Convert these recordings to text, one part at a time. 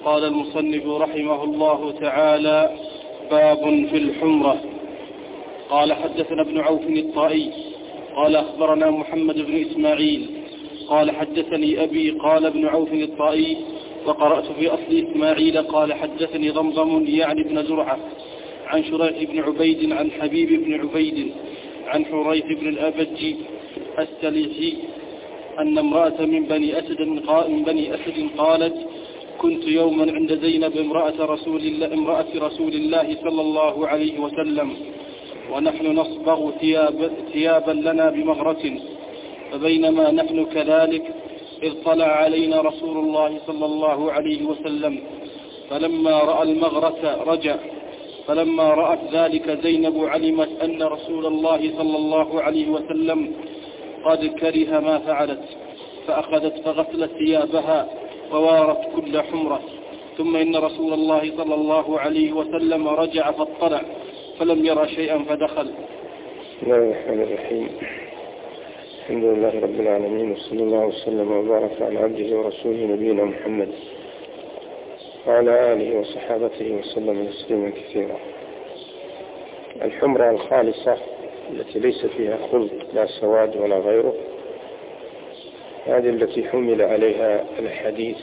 قال المصنف رحمه الله تعالى: باب في الحمرة. قال حدثنا ابن عوف الطائي قال أخبرنا محمد بن إسماعيل قال حدثني أبي قال ابن عوف الطائي وقرأت في أصل إسماعيل قال حدثني ضمضم يعني ابن زرعة عن شريح بن عبيد عن حبيب بن عبيد عن حريث بن الأبج السليحي أن امرأة من بني أسد قالت: كنت يوما عند زينب امرأة رسول الله صلى الله عليه وسلم ونحن نصبغ ثيابا لنا بمغرة، فبينما نحن كذلك إذ طلع علينا رسول الله صلى الله عليه وسلم، فلما رأى المغرة رجع، فلما رأت ذلك زينب علمت أن رسول الله صلى الله عليه وسلم قد كره ما فعلت، فأخذت فغسلت ثيابها ووارت كل حمرة، ثم إن رسول الله صلى الله عليه وسلم رجع فاطلع فلم يرى شيئا فدخل. بسم الله الرحمن الرحيم. الحمد لله رب العالمين، وصلى الله وسلم وبارك على عبده ورسوله نبينا محمد وعلى آله وصحابته وسلم تسليما كثيرا. الحمرة الخالصة التي ليس فيها خلط لا سواد ولا غيره، هذه التي حمل عليها الحديث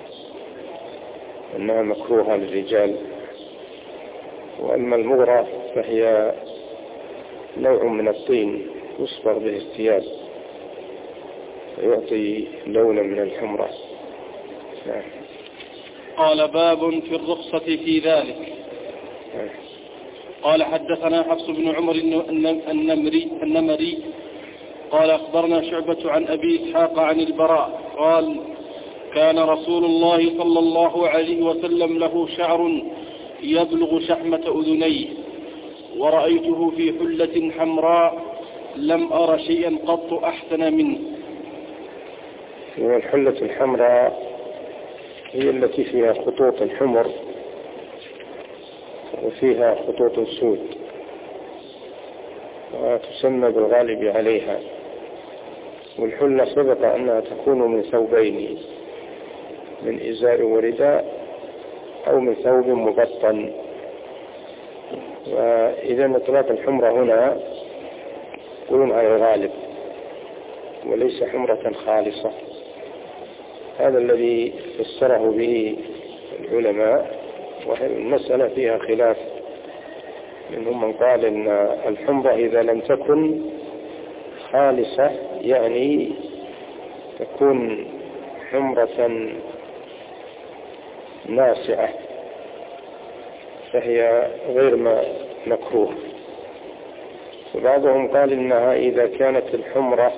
أنها مكروهة للرجال. وأما المغرة فهي نوع من الطين يصبغ به الثياب فيعطي لونا من الحمرة. قال: باب في الرخصة في ذلك. قال حدثنا حفص بن عمر النمري قال أخبرنا شعبة عن أبي إسحاق عن البراء قال: كان رسول الله صلى الله عليه وسلم له شعر يبلغ شحمة أذنيه، ورأيته في حلة حمراء لم أر شيئا قط أحسن منه. الحلة الحمراء هي التي فيها خطوط الحمر وفيها خطوط سود، وتسمى بالغالب عليها. والحلة سبق أنها تكون من ثوبين، من إزار ورداء أو من ثوب مبطن. وإذا إطلاق الحمرة هنا يكون على الغالب وليس حمرة خالصة. هذا الذي فسره به العلماء، والمسألة فيها خلاف. منهم من قال إن الحمرة إذا لم تكن خالصة يعني تكون حمرة ناصعة فهي غير مكروه. وبعضهم قال إنها إذا كانت الحمرة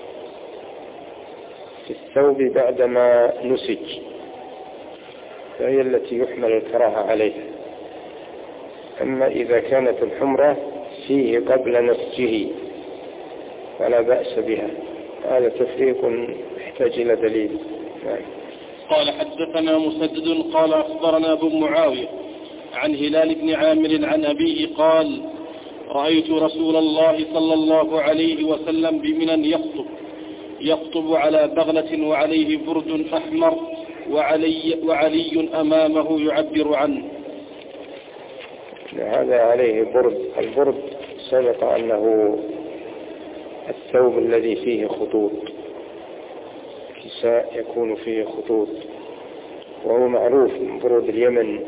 في الثوب بعدما نسج فهي التي يحمل الكراهة عليها. أما إذا كانت الحمرة فيه قبل نسجه فلا بأس بها. هذا تفريق يحتاج إلى دليل. قال حدثنا مسدد قال أخبرنا أبو معاوية عن هلال بن عامر عن أبيه قال: رأيت رسول الله صلى الله عليه وسلم بمنى يخطب على بغلة وعليه برد أحمر وعلي أمامه يعبر عنه. هذا عليه برد. البرد سبق أنه الثوب الذي فيه خطوط، كساء يكون فيه خطوط، وهو معروف من برود اليمن.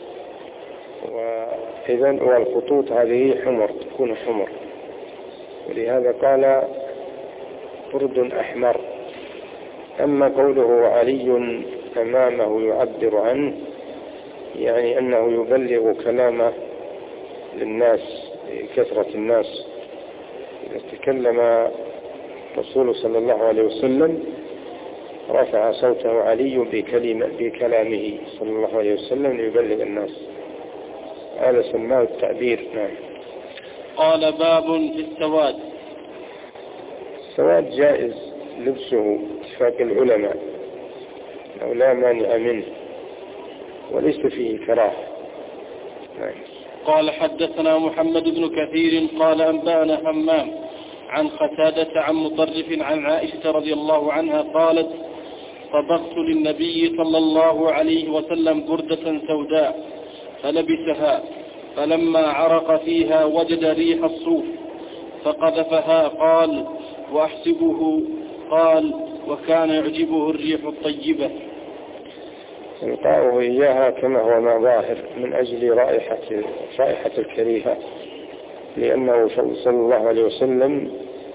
وإذن والخطوط هذه حمر، تكون حمر، ولهذا قال برد أحمر. أما قوله علي أمامه يعبر عنه يعني أنه يبلغ كلامه للناس، كثرة الناس. إذا تكلم رسول صلى الله عليه وسلم رفع صوته علي بكلامه صلى الله عليه وسلم ليبلغ الناس. هذا سماه التعبير. نعم. قال: باب في السواد. السواد جائز لبسه اتفاق العلماء أو لا مانع منه وليس فيه كراهة. نعم. قال حدثنا محمد بن كثير قال أنبأنا همام عن قتادة عن مطرف عن عائشة رضي الله عنها قالت: طبخت للنبي صلى الله عليه وسلم بردة سوداء فلبسها، فلما عرق فيها وجد ريح الصوف فقذفها. قال: وأحسبه قال: وكان يعجبه الريح الطيبة. إلقاؤه إياها كما هو ما ظاهر من أجل رائحة الكريهة، لأنه صلى الله عليه وسلم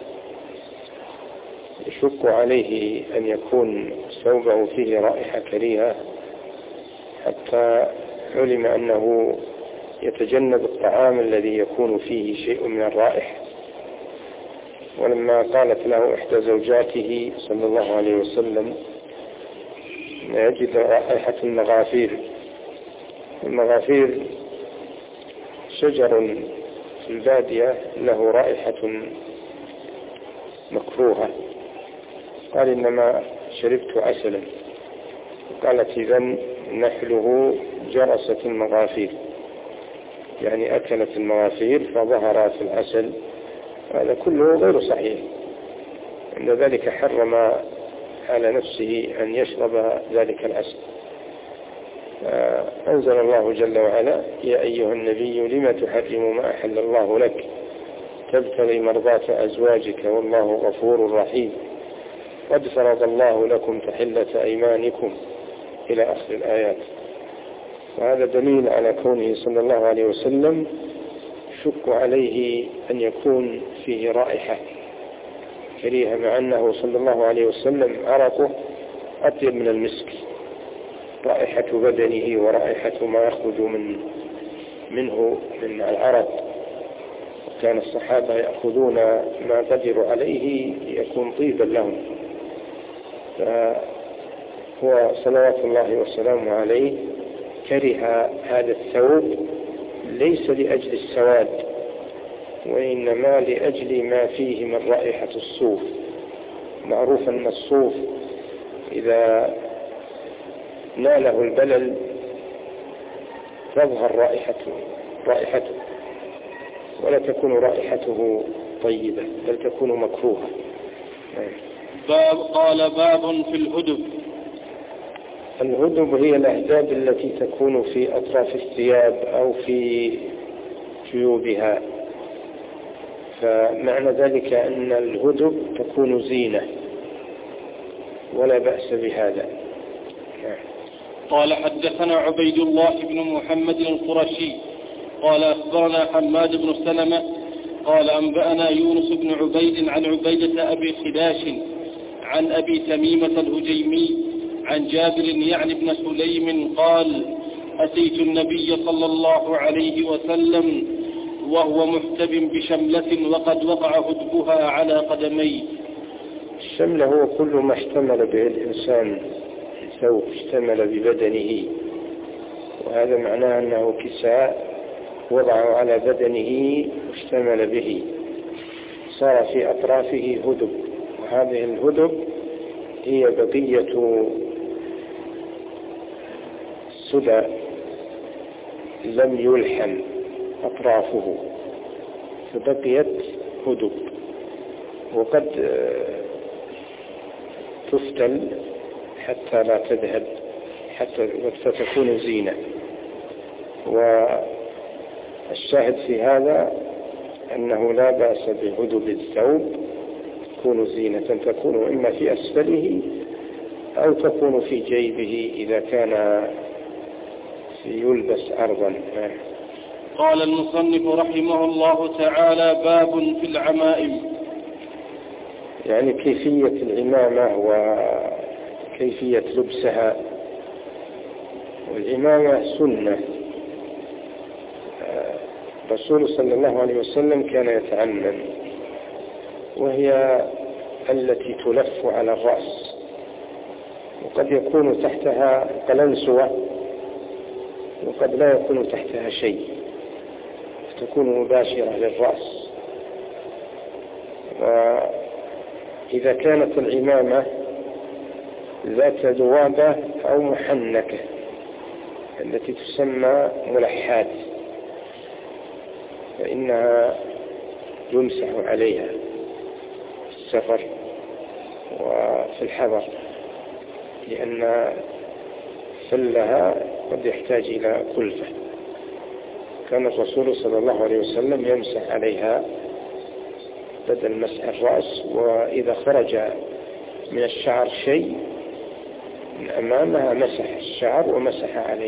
يشق عليه أن يكون ثوبه فيه رائحة كريهة، حتى علم أنه يتجنب الطعام الذي يكون فيه شيء من الرائحة. ولما قالت له إحدى زوجاته صلى الله عليه وسلم يجد رائحة المغافير. المغافير شجر في البادية له رائحة مكروهة. قال: إنما شربت عسلا. قالت: إذن نحله جرست المغافير، يعني أكلت المغافير فظهر في العسل. هذا كله غير صحيح، عند ذلك حرم على نفسه أن يشرب ذلك العسل. أنزل الله جل وعلا: يا أيها النبي لما تحرم ما أحل الله لك تبتغي مرضات أزواجك والله غفور رحيم قد فرض الله لكم تحلة أيمانكم إلى آخر الآيات. وهذا دليل على كونه صلى الله عليه وسلم شك عليه أن يكون فيه رائحة كريهة، مع أنه صلى الله عليه وسلم عرقه أطيب من المسك، رائحة بدنه ورائحة ما يخرج منه من العرق. كان الصحابة يأخذون ما قدروا عليه يكون طيبا لهم. فهو صلوات الله وسلامه عليه كره هذا الثوب ليس لأجل السواد، وإنما لأجل ما فيه من رائحة الصوف. معروف أن الصوف إذا ناله البلل تظهر رائحته ولا تكون رائحته طيبة، بل تكون مكروهة. قال: باب في الهدب. الهدب هي الأهداب التي تكون في أطراف الثياب أو في جيوبها، فمعنى ذلك أن الهدب تكون زينة ولا بأس بهذا. قال: حدثنا عبيد الله بن محمد القرشي قال: أخبرنا حماد بن سلمة قال: أنبأنا يونس بن عبيد عن عبيدة أبي خداش عن أبي تميمة الهجيمي عن جابر يعني بن سليم قال: أتيت النبي صلى الله عليه وسلم وهو محتب بشملة وقد وقع هدبها على قدميه. الشملة هو كل ما اشتمل به الإنسان، ثوب اشتمل ببدنه، وهذا معناه أنه كساء وضعه على بدنه واشتمل به، صار في أطرافه هدب. وهذه الهدب هي بقية سدى لم يلحم أطرافه فبقيت هدب، وقد تفتل حتى لا تذهب، حتى تكون زينة. والشاهد في هذا أنه لا بأس بهدب الثوب، تكون زينة، تكون إما في أسفله أو تكون في جيبه إذا كان يلبس أرضا. قال المصنف رحمه الله تعالى: باب في العمائم. يعني كيفية العمامة وكيفية لبسها. والعمامة سنة، الرسول صلى الله عليه وسلم كان يتعمم، وهي التي تلف على الرأس، وقد يكون تحتها قلنسوة وقد لا يكون تحتها شيء، تكون مباشرة للرأس. وإذا كانت العمامة ذات ذوابة أو محنكة التي تسمى ملحات فإنها يمسح عليها في السفر وفي الحضر. لأن فلها قد يحتاج إلى كلفة. كان الرسول صلى الله عليه وسلم يمسح عليها بدل مسح الرأس، وإذا خرج من الشعر شيء من أمامها مسح الشعر ومسح عليه.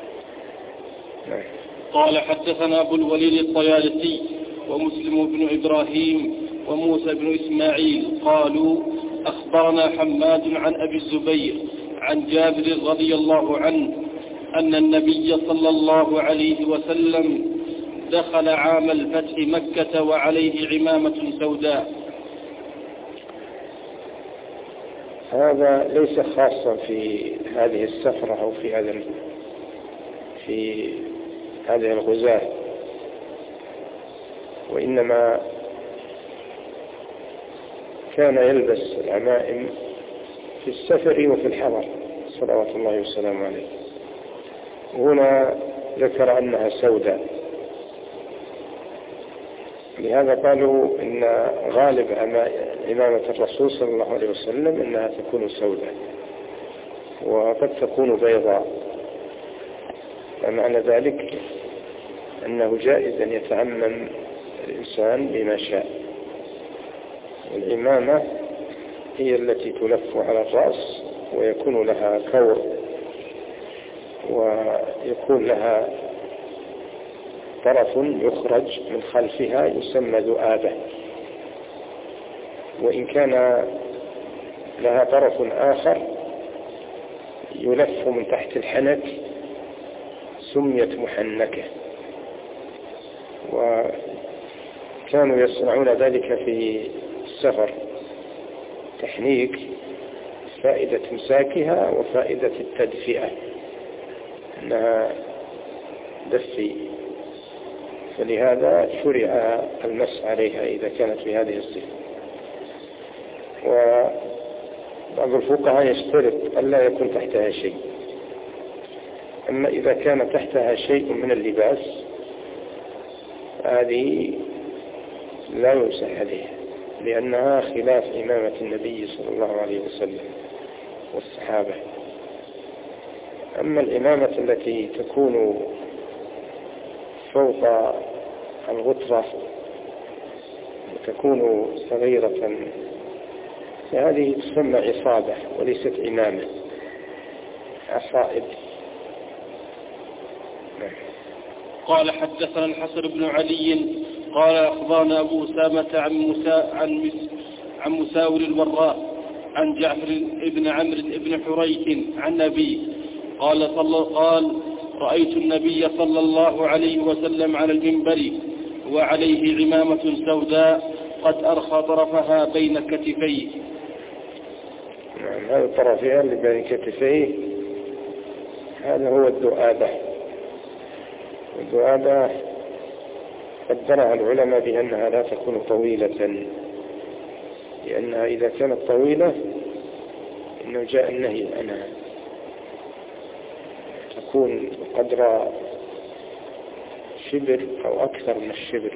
قال حدثنا أبو الوليد الطيالسي ومسلم بن إبراهيم وموسى بن إسماعيل قالوا أخبرنا حماد عن أبي الزبير عن جابر رضي الله عنه أن النبي صلى الله عليه وسلم دخل عام الفتح مكة وعليه عمامة سوداء. هذا ليس خاصا في هذه السفرة أو في هذه الغزاة، وإنما كان يلبس العمائم في السفر وفي الحضر صلوات الله وسلامه عليه. هنا ذكر أنها سوداء، لهذا قالوا إن غالب عمامة الرسول صلى الله عليه وسلم إنها تكون سوداء وقد تكون بيضاء، ومعنى ذلك أنه جائز أن يتعمم الإنسان بما شاء. العمامة هي التي تلف على الرأس ويكون لها كور ويكون لها طرف يخرج من خلفها يسمى ذؤابة، وإن كان لها طرف آخر يلف من تحت الحنك سميت محنكة. وكانوا يصنعون ذلك في السفر، تحنيك فائدة مساكها وفائدة التدفئة أنها دفي، فلهذا شرع المس عليها إذا كانت بهذه الصفة. وبعض الفقهاء يشترط ألا يكون تحتها شيء، أما إذا كان تحتها شيء من اللباس هذه لا يمسح عليها، لأنها خلاف إمامة النبي صلى الله عليه وسلم والصحابة. أما الإمامة التي تكون فوق الغطرة وتكون صغيرة فهذه تسمى عصابة وليست إمامة، عصائب. قال حدثنا الحسن بن علي قال أخبرنا أبو أسامة عن مساور الوراء عن جعفر بن عمرو بن حريث عن أبيه قال رأيت النبي صلى الله عليه وسلم على المنبر وعليه عمامة سوداء قد أرخى طرفها بين كتفيه. هذا طرفها اللي بين كتفيه هذا هو الذؤابة. الذؤابة قدرها العلماء بأنها لا تكون طويلة، لأنها إذا كانت طويلة إنه جاء النهي عنها، تكون قدر شبر أو أكثر من الشبر.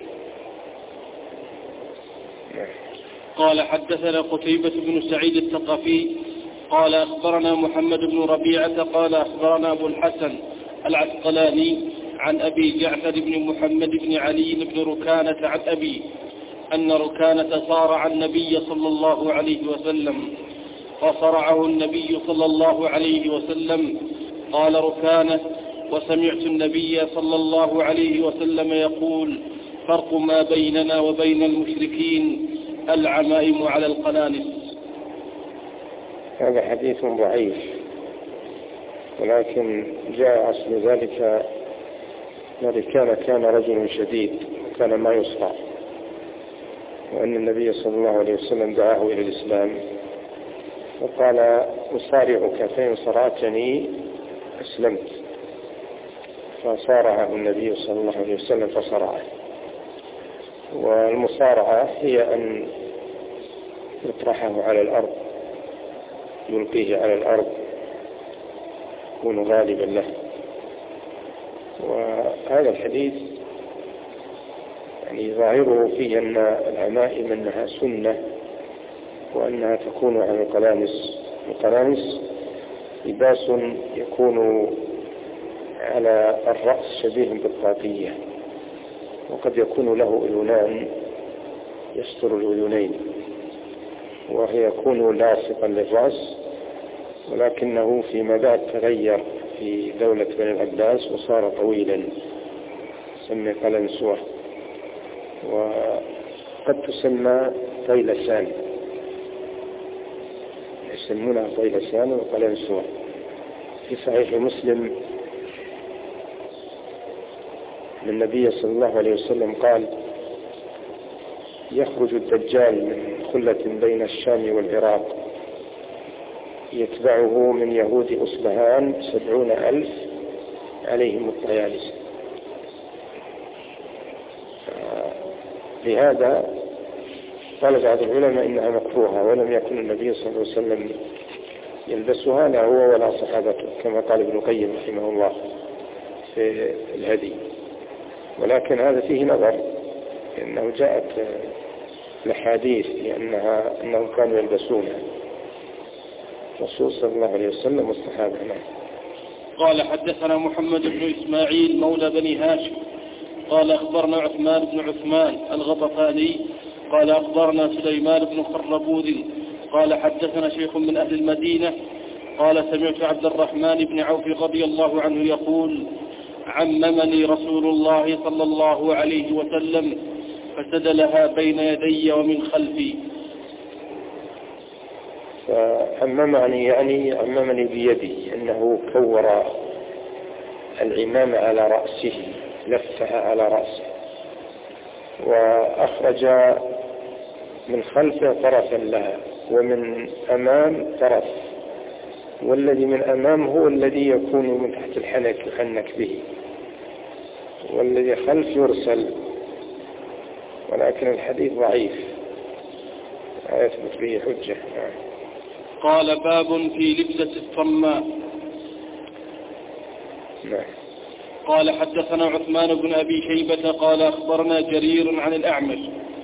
قال حدثنا قتيبة بن سعيد الثقفي قال أخبرنا محمد بن ربيعة قال أخبرنا أبو الحسن العسقلاني عن أبي جعفر بن محمد بن علي بن ركانة عن أبي أن ركانة صارع النبي صلى الله عليه وسلم فصرعه النبي صلى الله عليه وسلم. قال ركانة وسمعت النبي صلى الله عليه وسلم يقول فرق ما بيننا وبين المشركين العمائم على القنانس. هذا حديث ضعيف، ولكن جاء أصل ذلك كان رجل شديد وكان ما يصرع، وأن النبي صلى الله عليه وسلم دعاه إلى الإسلام وقال أصارعك فإن صرعتني أسلمت، فصارعه النبي صلى الله عليه وسلم فصرعه. والمصارعة هي أن يطرحه على الأرض، يلقيه على الأرض يكون غالبا له. وهذا الحديث يعني ظاهره فيه أن العمائم أنها سنة وأنها تكون على القلانس. القلانس لباس يكون على الرأس شبيه بالطاقية، وقد يكون له أذنان يستر الأذنين، وهي يكون لاصقا للرأس، ولكنه فيما بعد تغير في دولة بني العباس وصار طويلا، سمي قلنسوة، وقد تسمى طيلسان، يسمونها طيلسان وقلنسوة. في صحيح مسلم من النبي صلى الله عليه وسلم قال: يخرج الدجال من خلة بين الشام والعراق، يتبعه من يهود أصبهان 70,000 عليهم الطيالس. لهذا قال بعض العلماء إنها مكروهة، ولم يكن النبي صلى الله عليه وسلم يلبسها، لا هو ولا صحابته، كما قال ابن القيم رحمه الله في الهدي. ولكن هذا فيه نظر، لأنه جاءت الحديث أنهم كانوا يلبسونها، الرسول صلى الله عليه وسلم والصحابة. قال حدثنا محمد بن إسماعيل مولى بني هاشم قال أخبرنا عثمان بن عثمان الغطفاني قال أخبرنا سليمان بن خربوذ قال حدثنا شيخ من أهل المدينة قال سمعت عبد الرحمن بن عوف رضي الله عنه يقول: عممني رسول الله صلى الله عليه وسلم فسدلها بين يدي ومن خلفي. فعممني يعني عممني بيدي، أنه كور العمامة على رأسه، لفها على رأسه، وأخرج من خلفه طرفا لها، ومن أمام طرف، والذي من أمام هو الذي يكون من تحت الحنك يحنك به، والذي خلف يرسل، ولكن الحديث ضعيف لا يثبت به حجة. قال: باب في لبسة الصماء. قال حدثنا عثمان بن أبي شيبة قال أخبرنا جرير عن الأعمش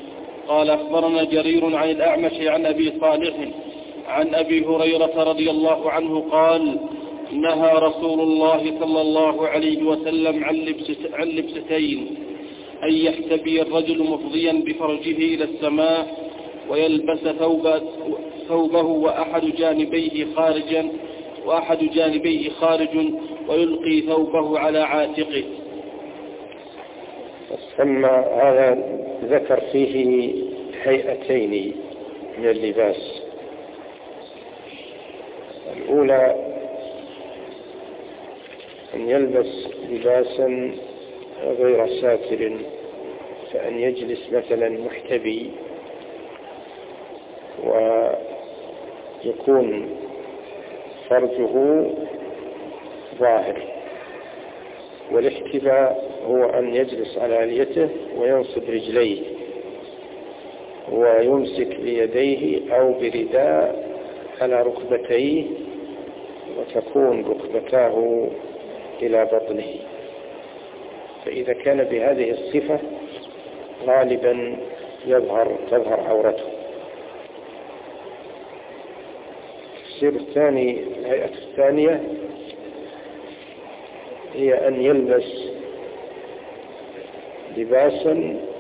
عن أبي صالح عن أبي هريرة رضي الله عنه قال: نهى رسول الله صلى الله عليه وسلم عن لبستين: أن يحتبي الرجل مفضيا بفرجه إلى السماء ويلبس ثوبه وأحد جانبيه خارج ويلقي ثوبه على عاتقه. ثم هذا ذكر فيه هيئتين من اللباس. الأولى أن يلبس لباسا غير ساتر، فأن يجلس مثلا محتبي ويكون فرجه ظاهر، والاحتباء هو أن يجلس على آليته وينصب رجليه ويمسك بيديه أو برداء على ركبتيه، وتكون ركبتاه إلى بطنه، فإذا كان بهذه الصفة غالبا تظهر عورته. الهيئة الثانية هي أن يلبس لباسا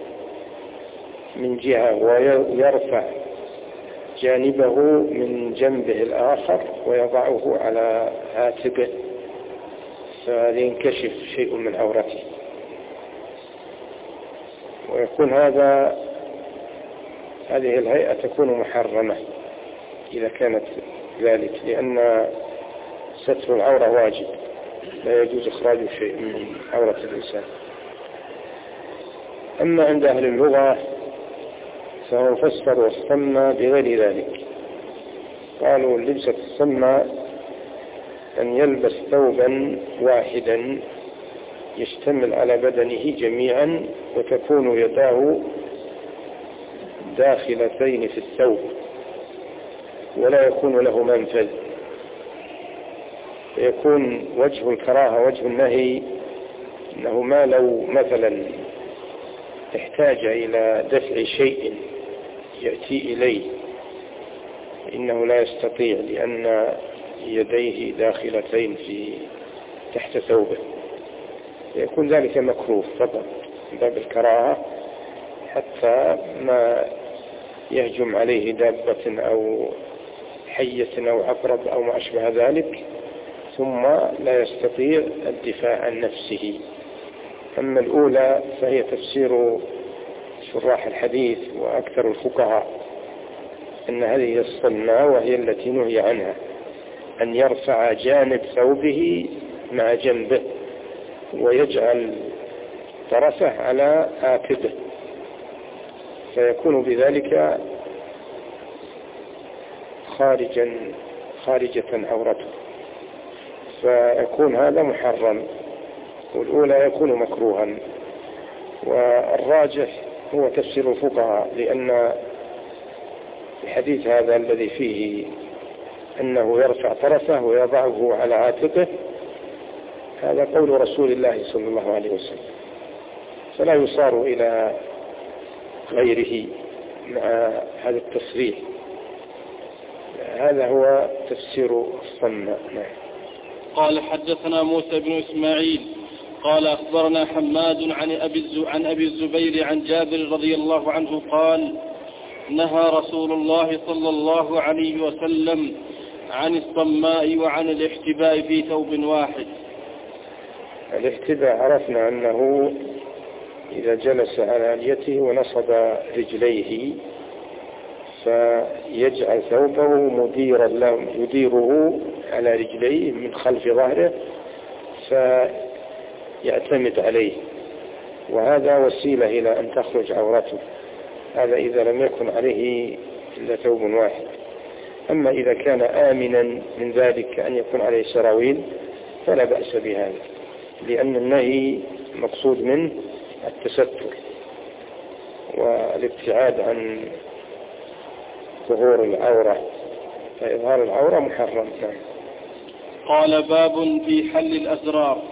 من جهة ويرفع جانبه من جنبه الآخر ويضعه على عاتقه، فينكشف شيء من عورته، ويكون هذه الهيئة تكون محرمة إذا كانت ذلك، لأن ستر العورة واجب، لا يجوز إخراج شيء من عورة الإنسان. أما عند أهل اللغة فهو فسر الصمة بغير ذلك، قالوا لبسة الصمة أن يلبس ثوبا واحدا يشتمل على بدنه جميعا، وتكون يداه داخلتين في الثوب ولا يكون له منفذ، فيكون وجه الكراهة وجه النهي أنه ما لو مثلا احتاج إلى دفع شيء يأتي إليه إنه لا يستطيع، لأن يديه داخلتين تحت ثوبه، يكون ذلك مكروه فقط من باب الكراهة، حتى ما يهجم عليه دابة أو حية أو عقرب أو ما أشبه ذلك، ثم لا يستطيع الدفاع عن نفسه. أما الأولى فهي تفسير شراح الحديث وأكثر الفقهاء أن هذه الصنة وهي التي نهي عنها، أن يرفع جانب ثوبه مع جنبه ويجعل طرفه على عاتقه، فيكون بذلك خارجة عورته، فيكون هذا محرم، والأولى يكون مكروها. والراجح هو تفسير الفقهاء، لأن الحديث هذا الذي فيه أنه يرفع طرفه ويضعه على عاتقه، هذا قول رسول الله صلى الله عليه وسلم، فلا يصار إلى غيره مع هذا التصريح. هذا هو تفسير الصنة. قال حدثنا موسى بن إسماعيل قال أخبرنا حماد عن أبي الزبير عن جابر رضي الله عنه قال نهى رسول الله صلى الله عليه وسلم عن الصماء وعن الاحتباء في ثوب واحد. الاحتباء عرفنا أنه إذا جلس على اليته ونصب رجليه فيجعل ثوبه مديرا له، يديره على رجليه من خلف ظهره فيعتمد عليه، وهذا وسيلة إلى أن تخرج عورته، هذا إذا لم يكن عليه إلا ثوب واحد. أما إذا كان آمنا من ذلك أن يكون عليه سراويل فلا بأس بهذا، لأن النهي مقصود منه التستر والابتعاد عن ظهور العورة، فإظهار العورة محرم. قال باب في حل الأزرار.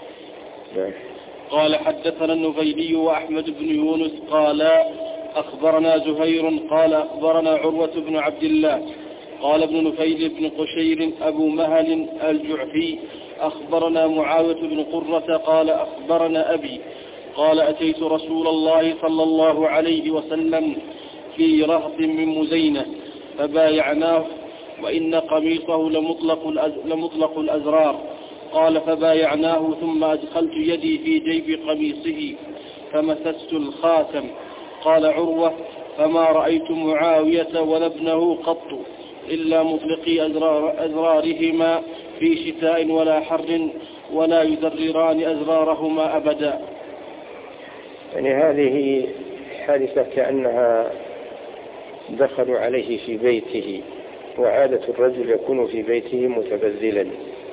قال حدثنا النفيلي وأحمد بن يونس قال أخبرنا زهير قال أخبرنا عروة بن عبد الله قال ابن نفيل بن قشير أبو مهل الجعفي أخبرنا معاوية بن قرة قال أخبرنا أبي قال أتيت رسول الله صلى الله عليه وسلم في رهط من مزينة فبايعناه وإن قميصه لمطلق الأزرار. قال فبايعناه ثم أدخلت يدي في جيب قميصه فمسست الخاتم. قال عروة فما رأيت معاوية ولا ابنه قط إلا مطلقي أزرارهما في شتاء ولا حر ولا يزرران أزرارهما أبدا. يعني هذه حادثة كأنها دخلوا عليه في بيته، وعادة الرجل يكون في بيته متبذلا،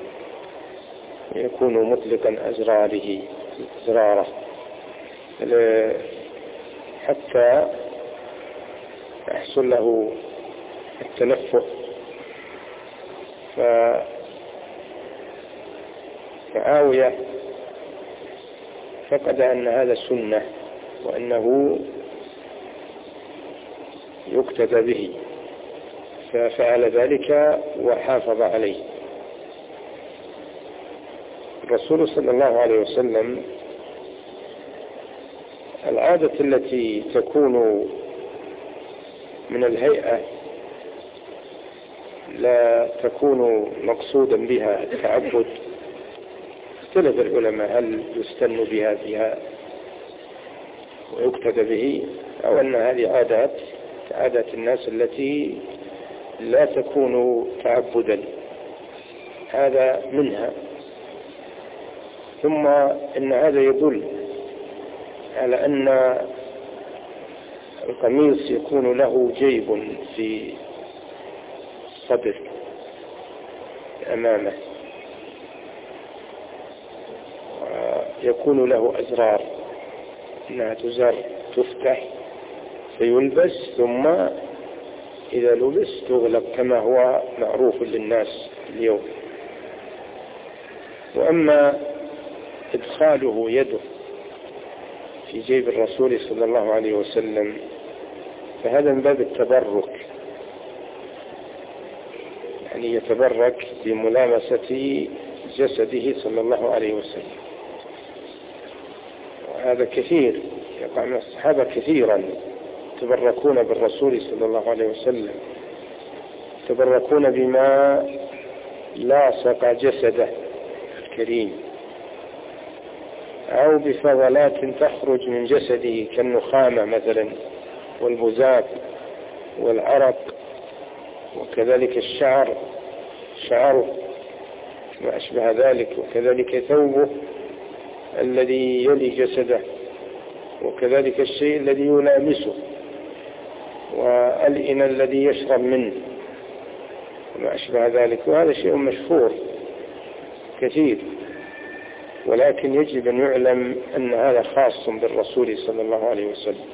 يكون مطلقا أزراره حتى يحصل له التنفس. فمعاوية فقد أن هذا سنة وأنه يقتدى به، ففعل ذلك وحافظ عليه. الرسول صلى الله عليه وسلم العادة التي تكون من الهيئة لا تكون مقصودا بها التعبد. اختلف العلماء هل يستن بها ويقتدى به، أو أن هذه عادات الناس التي لا تكون تعبدا، هذا منها. ثم إن هذا يدل على أن القميص يكون له جيب في الصدر أمامه، ويكون له أزرار، إنها تزر تفتح فيلبس، ثم إذا لبس تغلق كما هو معروف للناس اليوم. وأما إدخاله يده في جيب الرسول صلى الله عليه وسلم فهذا من باب التبرك، يعني يتبرك بملامسة جسده صلى الله عليه وسلم. وهذا كثير يقع من الصحابة كثيرا يتبركون بالرسول صلى الله عليه وسلم، يتبركون بما لاصق جسده الكريم أو بفضلات تخرج من جسده كالنخامة مثلا والبزاق والعرق، وكذلك شعره ما أشبه ذلك، وكذلك ثوبه الذي يلي جسده، وكذلك الشيء الذي يلامسه، والإناء الذي يشرب منه وما أشبه ذلك. وهذا شيء مشهور كثير، ولكن يجب أن يعلم أن هذا خاص بالرسول صلى الله عليه وسلم،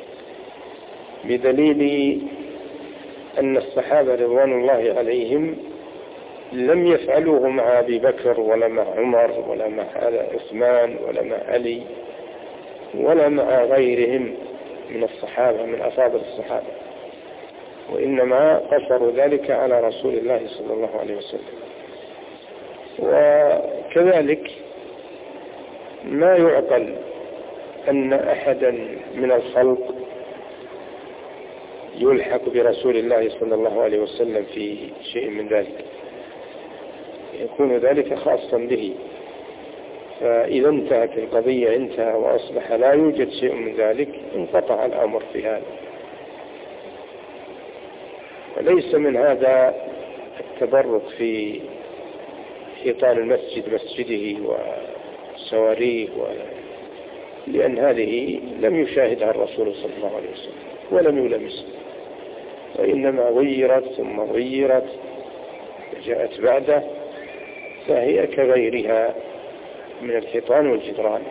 بدليل أن الصحابة رضوان الله عليهم لم يفعلوه مع أبي بكر ولا مع عمر ولا مع عثمان ولا مع علي ولا مع غيرهم من الصحابة من أفاضل الصحابة، وإنما قصروا ذلك على رسول الله صلى الله عليه وسلم. وكذلك ما يعقل أن أحدا من الخلق يلحق برسول الله صلى الله عليه وسلم في شيء من ذلك، يكون ذلك خاصا به. فإذا انتهت القضية انتهى وأصبح لا يوجد شيء من ذلك، انقطع الأمر في هذا. وليس من هذا التبرك في حيطان المسجد مسجده وسواريه لأن هذه لم يشاهدها الرسول صلى الله عليه وسلم ولم يلمسها، وإنما غيرت ثم غيرت وجاءت بعده، فهي كغيرها من الحيطان والجدران.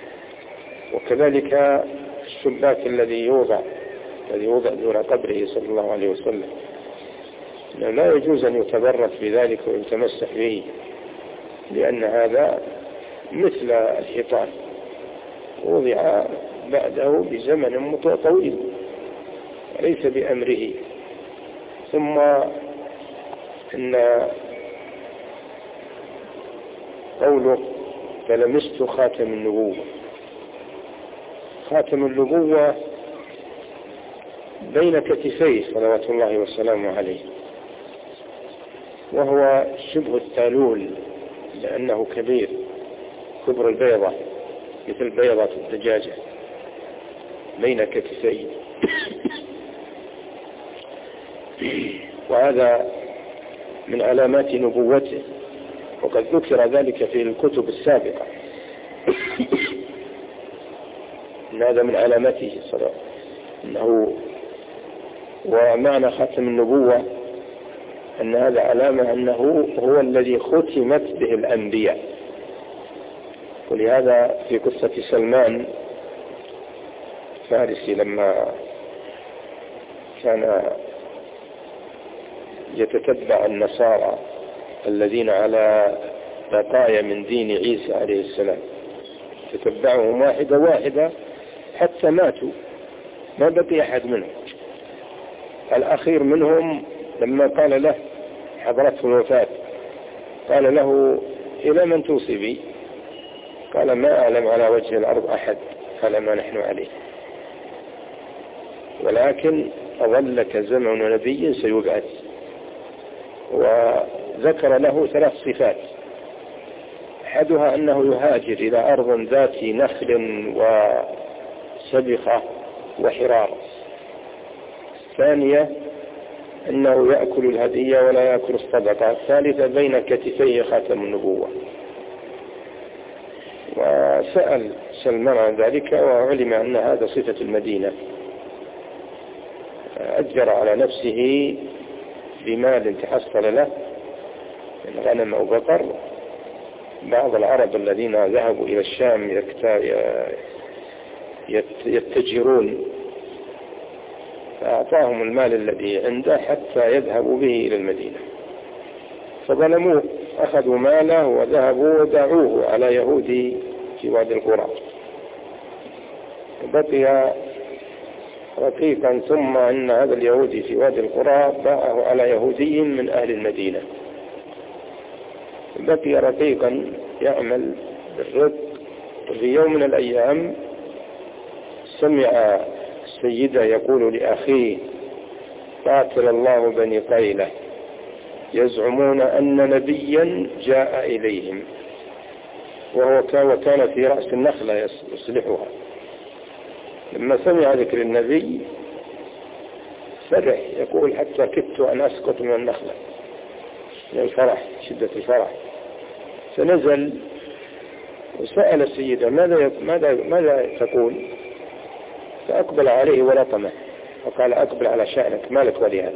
وكذلك الشباك الذي يوضع دون قبره صلى الله عليه وسلم، لا يجوز أن يتبرك بذلك ويتمسح به، لأن هذا مثل الحيطان وضع بعده بزمن طويل وليس بأمره. ثم إن قوله فلمست خاتم النبوة، خاتم النبوة بين كتفيه صلوات الله وسلامه عليه، وهو شبه التالول لأنه كبير كبر البيضة مثل بيضة الدجاجة بين كتفيه. وهذا من علامات نبوته، وقد ذكر ذلك في الكتب السابقة إن هذا من علاماته صلى إنه. ومعنى خاتم النبوة أن هذا علامة أنه هو الذي ختمت به الأنبياء. ولهذا في قصة سلمان الفارسي لما كان يتتبع النصارى الذين على بقايا من دين عيسى عليه السلام، تتبعهم واحدة واحدة حتى ماتوا، ما بقي أحد منهم. الأخير منهم لما قال له حضرته الوفاة قال له إلى من توصي بي؟ قال ما أعلم على وجه الأرض أحد على ما نحن عليه، ولكن أظلك زمن نبي سيبعث. وذكر له 3 صفات، أحدها أنه يهاجر إلى أرض ذات نخل وسبخة وحرار، الثانية أنه يأكل الهدية ولا يأكل الصدقة، الثالثة بين كتفيه خاتم النبوة. وسأل سلمان عن ذلك وعلم أن هذا صفة المدينة، أجر على نفسه بمال تحصل له من غنم أو بقر. بعض العرب الذين ذهبوا إلى الشام يتجرون، فأعطاهم المال الذي عنده حتى يذهبوا به إلى المدينة، فظلموه، أخذوا ماله وذهبوا ودعوه على يهودي في وادي القرى. بقي رقيقا، ثم أن هذا اليهودي في وادي القرى باعه على يهودي من أهل المدينة، بقي رقيقا يعمل بالرق. في يوم من الأيام سمع السيدة يقول لأخيه: قاتل الله بني قيلة، يزعمون أن نبيا جاء إليهم، وكان في رأس النخلة يصلحها. لما سمع ذكر النبي فرح، يقول: حتى كدت أن أسقط من النخلة من الفرح، شدة الفرح. فنزل وسأل السيدة: ماذا تقول؟ فأقبل عليه ولطمه وقال: أقبل على شأنك، مالك ولهذا.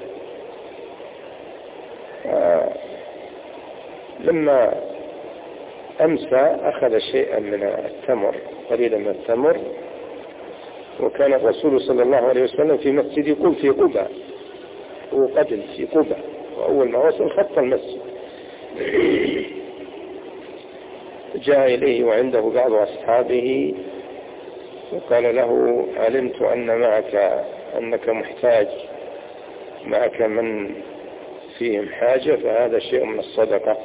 لما أمسى أخذ شيئا من التمر، قليلا من التمر، وكان الرسول صلى الله عليه وسلم في مسجد قباء في قباء، وقدم في قباء، وأول ما وصل خط المسجد جاء إليه وعنده بعض أصحابه وقال له: علمت أنك محتاج، معك من فيهم حاجة، فهذا شيء من الصدقة.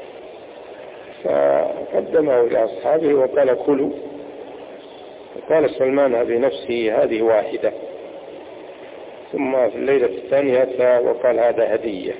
فقدمه لأصحابه وقال: كلوا. وقال سلمان بنفسه: هذه واحدة. ثم في الليلة الثانية وقال: هذا هدية.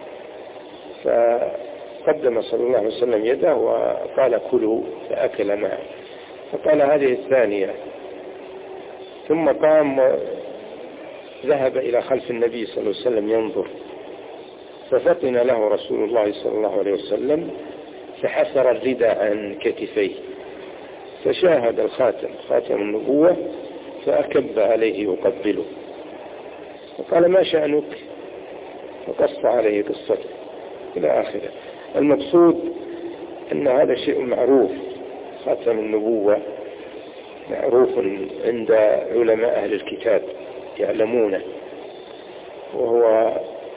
فقدم صلى الله عليه وسلم يده وقال: كلوا، فأكل معه. فقال: هذه الثانية. ثم قام ذهب إلى خلف النبي صلى الله عليه وسلم ينظر، ففطن له رسول الله صلى الله عليه وسلم، فحسر الرداء عن كتفيه، فشاهد الخاتم، خاتم النبوة، فأكب عليه يقبله، وقال: ما شأنك؟ فقص عليه قصته إلى آخره. المقصود أن هذا شيء معروف، خاتم النبوة معروف عند علماء أهل الكتاب يعلمونه، وهو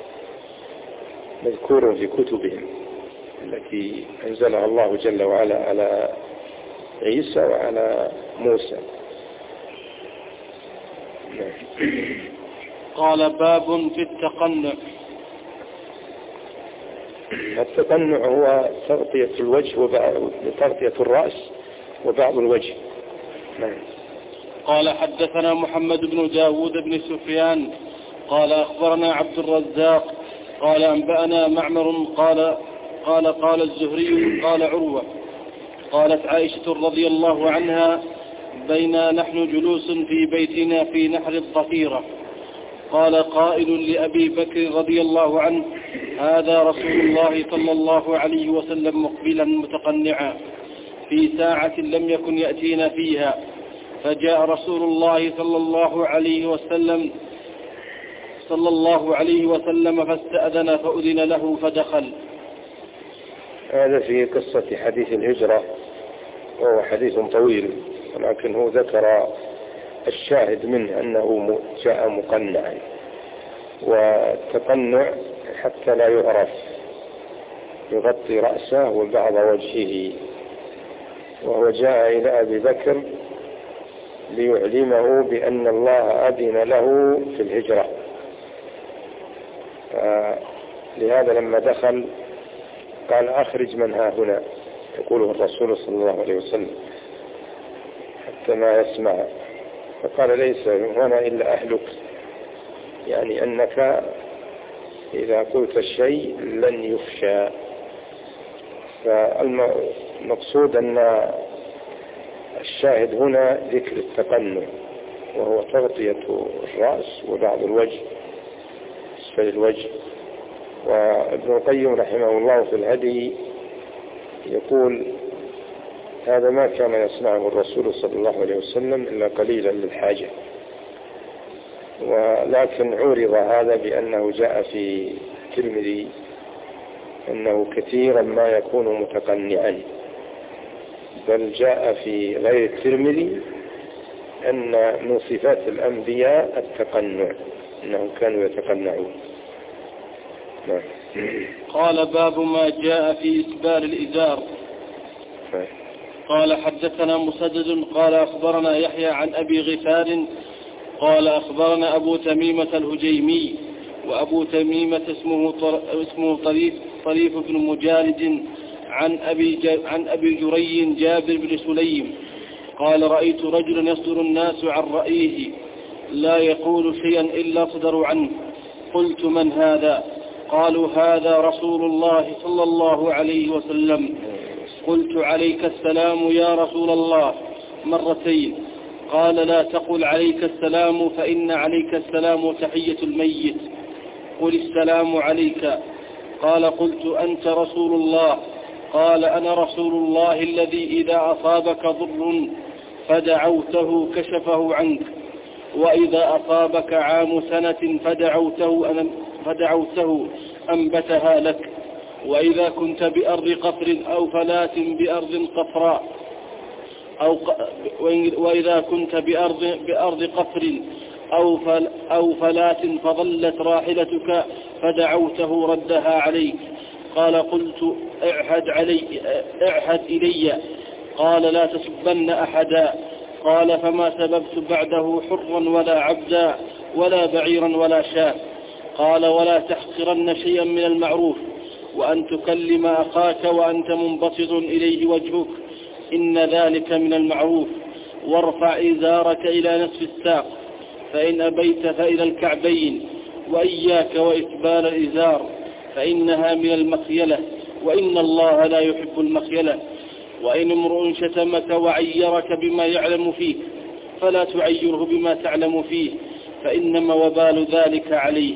مذكور في كتبهم التي أنزلها الله جل وعلا على عيسى وعلى موسى. قال: باب في التقنع. التقنع هو تغطية الوجه وتغطية الرأس وبعض الوجه. قال: حدثنا محمد بن داود بن سفيان قال: أخبرنا عبد الرزاق قال: أنبأنا معمر قال الزهري قال عروة قالت عائشة رضي الله عنها: بينا نحن جلوس في بيتنا في نحر الضفيرة، قال قائل لأبي بكر رضي الله عنه: هذا رسول الله صلى الله عليه وسلم مقبلا متقنعا في ساعة لم يكن يأتينا فيها، فجاء رسول الله صلى الله عليه وسلم فاستأذن فأذن له فدخل. هذا في قصة حديث الهجرة، وهو حديث طويل، ولكن هو ذكر الشاهد منه أنه جاء مقنعا، والتقنع حتى لا يعرف، يغطي رأسه وبعض وجهه. وهو جاء إلى أبي بكر ليعلمه بأن الله أذن له في الهجرة، لهذا لما دخل قال: أخرج من ها هنا، يقوله الرسول صلى الله عليه وسلم حتى ما يسمع. فقال: ليس هنا إلا أهلك، يعني أنك إذا قلت الشيء لن يفشى. فالمقصود أن الشاهد هنا ذكر التقنع، وهو تغطية الرأس وبعض الوجه، أسفل الوجه. وابن القيم رحمه الله في الهدي يقول: هذا ما كان يصنعه الرسول صلى الله عليه وسلم إلا قليلا للحاجة، ولكن عورض هذا بأنه جاء في الترمذي أنه كثيرا ما يكون متقنعا، بل جاء في غير الترمذي أن من صفات الأنبياء التقنع، أنهم كانوا يتقنعون. قال: باب ما جاء في إسبال الإزار. قال: حدثنا مسدد قال: أخبرنا يحيى عن أبي غفار قال أخبرنا أبو تميمة الهجيمي، وأبو تميمة اسمه طريف بن مجالد عن أبي جري جابر بن سليم قال رأيت رجلا يصدر الناس عن رأيه لا يقول شيئا إلا صدروا عنه. قلت من هذا؟ قالوا هذا رسول الله صلى الله عليه وسلم. قلت عليك السلام يا رسول الله مرتين. قال لا تقل عليك السلام فإن عليك السلام تحية الميت، قل السلام عليك. قال قلت أنت رسول الله؟ قال أنا رسول الله الذي إذا أصابك ضر فدعوته كشفه عنك، وإذا أصابك عام سنة فدعوته أنبتها لك، وإذا كنت بأرض قفر أو فلات بأرض قفراء وإذا كنت بأرض قفر أو فلات فظلت راحلتك فدعوته ردها عليك. قال قلت اعهد إلي. قال لا تسبن أحدا. قال فما سببت بعده حرا ولا عبدا ولا بعيرا ولا شاة. قال ولا تحقرن شيئا من المعروف، وأن تكلم أخاك وأنت منبسط إليه وجهك، إن ذلك من المعروف. وارفع إزارك إلى نصف الساق، فإن أبيت فإلى الكعبين، وإياك وإسبال الإزار فإنها من المخيلة، وإن الله لا يحب المخيلة. وإن امرؤ شتمك وعيرك بما يعلم فيه فلا تعيره بما تعلم فيه، فإنما وبال ذلك عليه.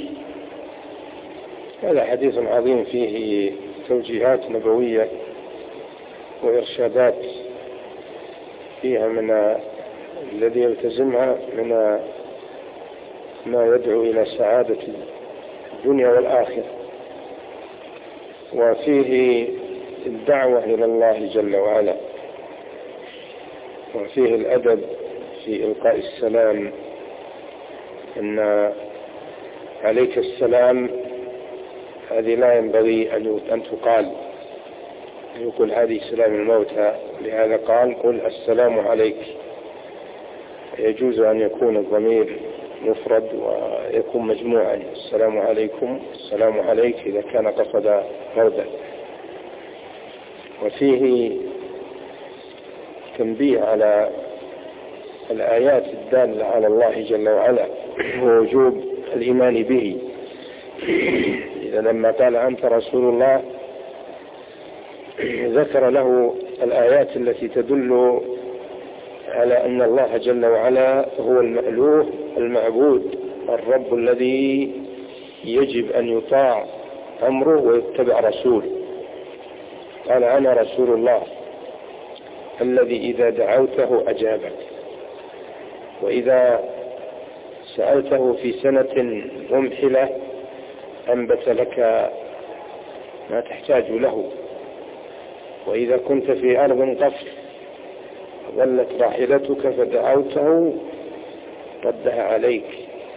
هذا حديث عظيم فيه توجيهات نبوية وإرشادات فيها من الذي يلتزمها من ما يدعو إلى سعادة الدنيا والآخرة، وفيه الدعوة إلى الله جل وعلا، وفيه الأدب في إلقاء السلام، أن عليك السلام هذه لا ينبغي أن تقال، يقول هذه سلام الموتى، لهذا قال قل السلام عليك. يجوز أن يكون الضمير مفرد ويكون مجموعا، السلام عليكم السلام عليك إذا كان قصد فردا. وفيه تنبيه على الآيات الدالة على الله جل وعلا ووجوب الإيمان به. إذا لما قال أنت رسول الله ذكر له الآيات التي تدل على أن الله جل وعلا هو المألوه المعبود، الرب الذي يجب أن يطاع أمره ويتبع رسوله. قال أنا رسول الله الذي إذا دعوته أجابك، وإذا سألته في سنة ممحلة أنبت لك ما تحتاج له، وإذا كنت في أرض قفر ظلت راحلتك فدعوته ردها عليك.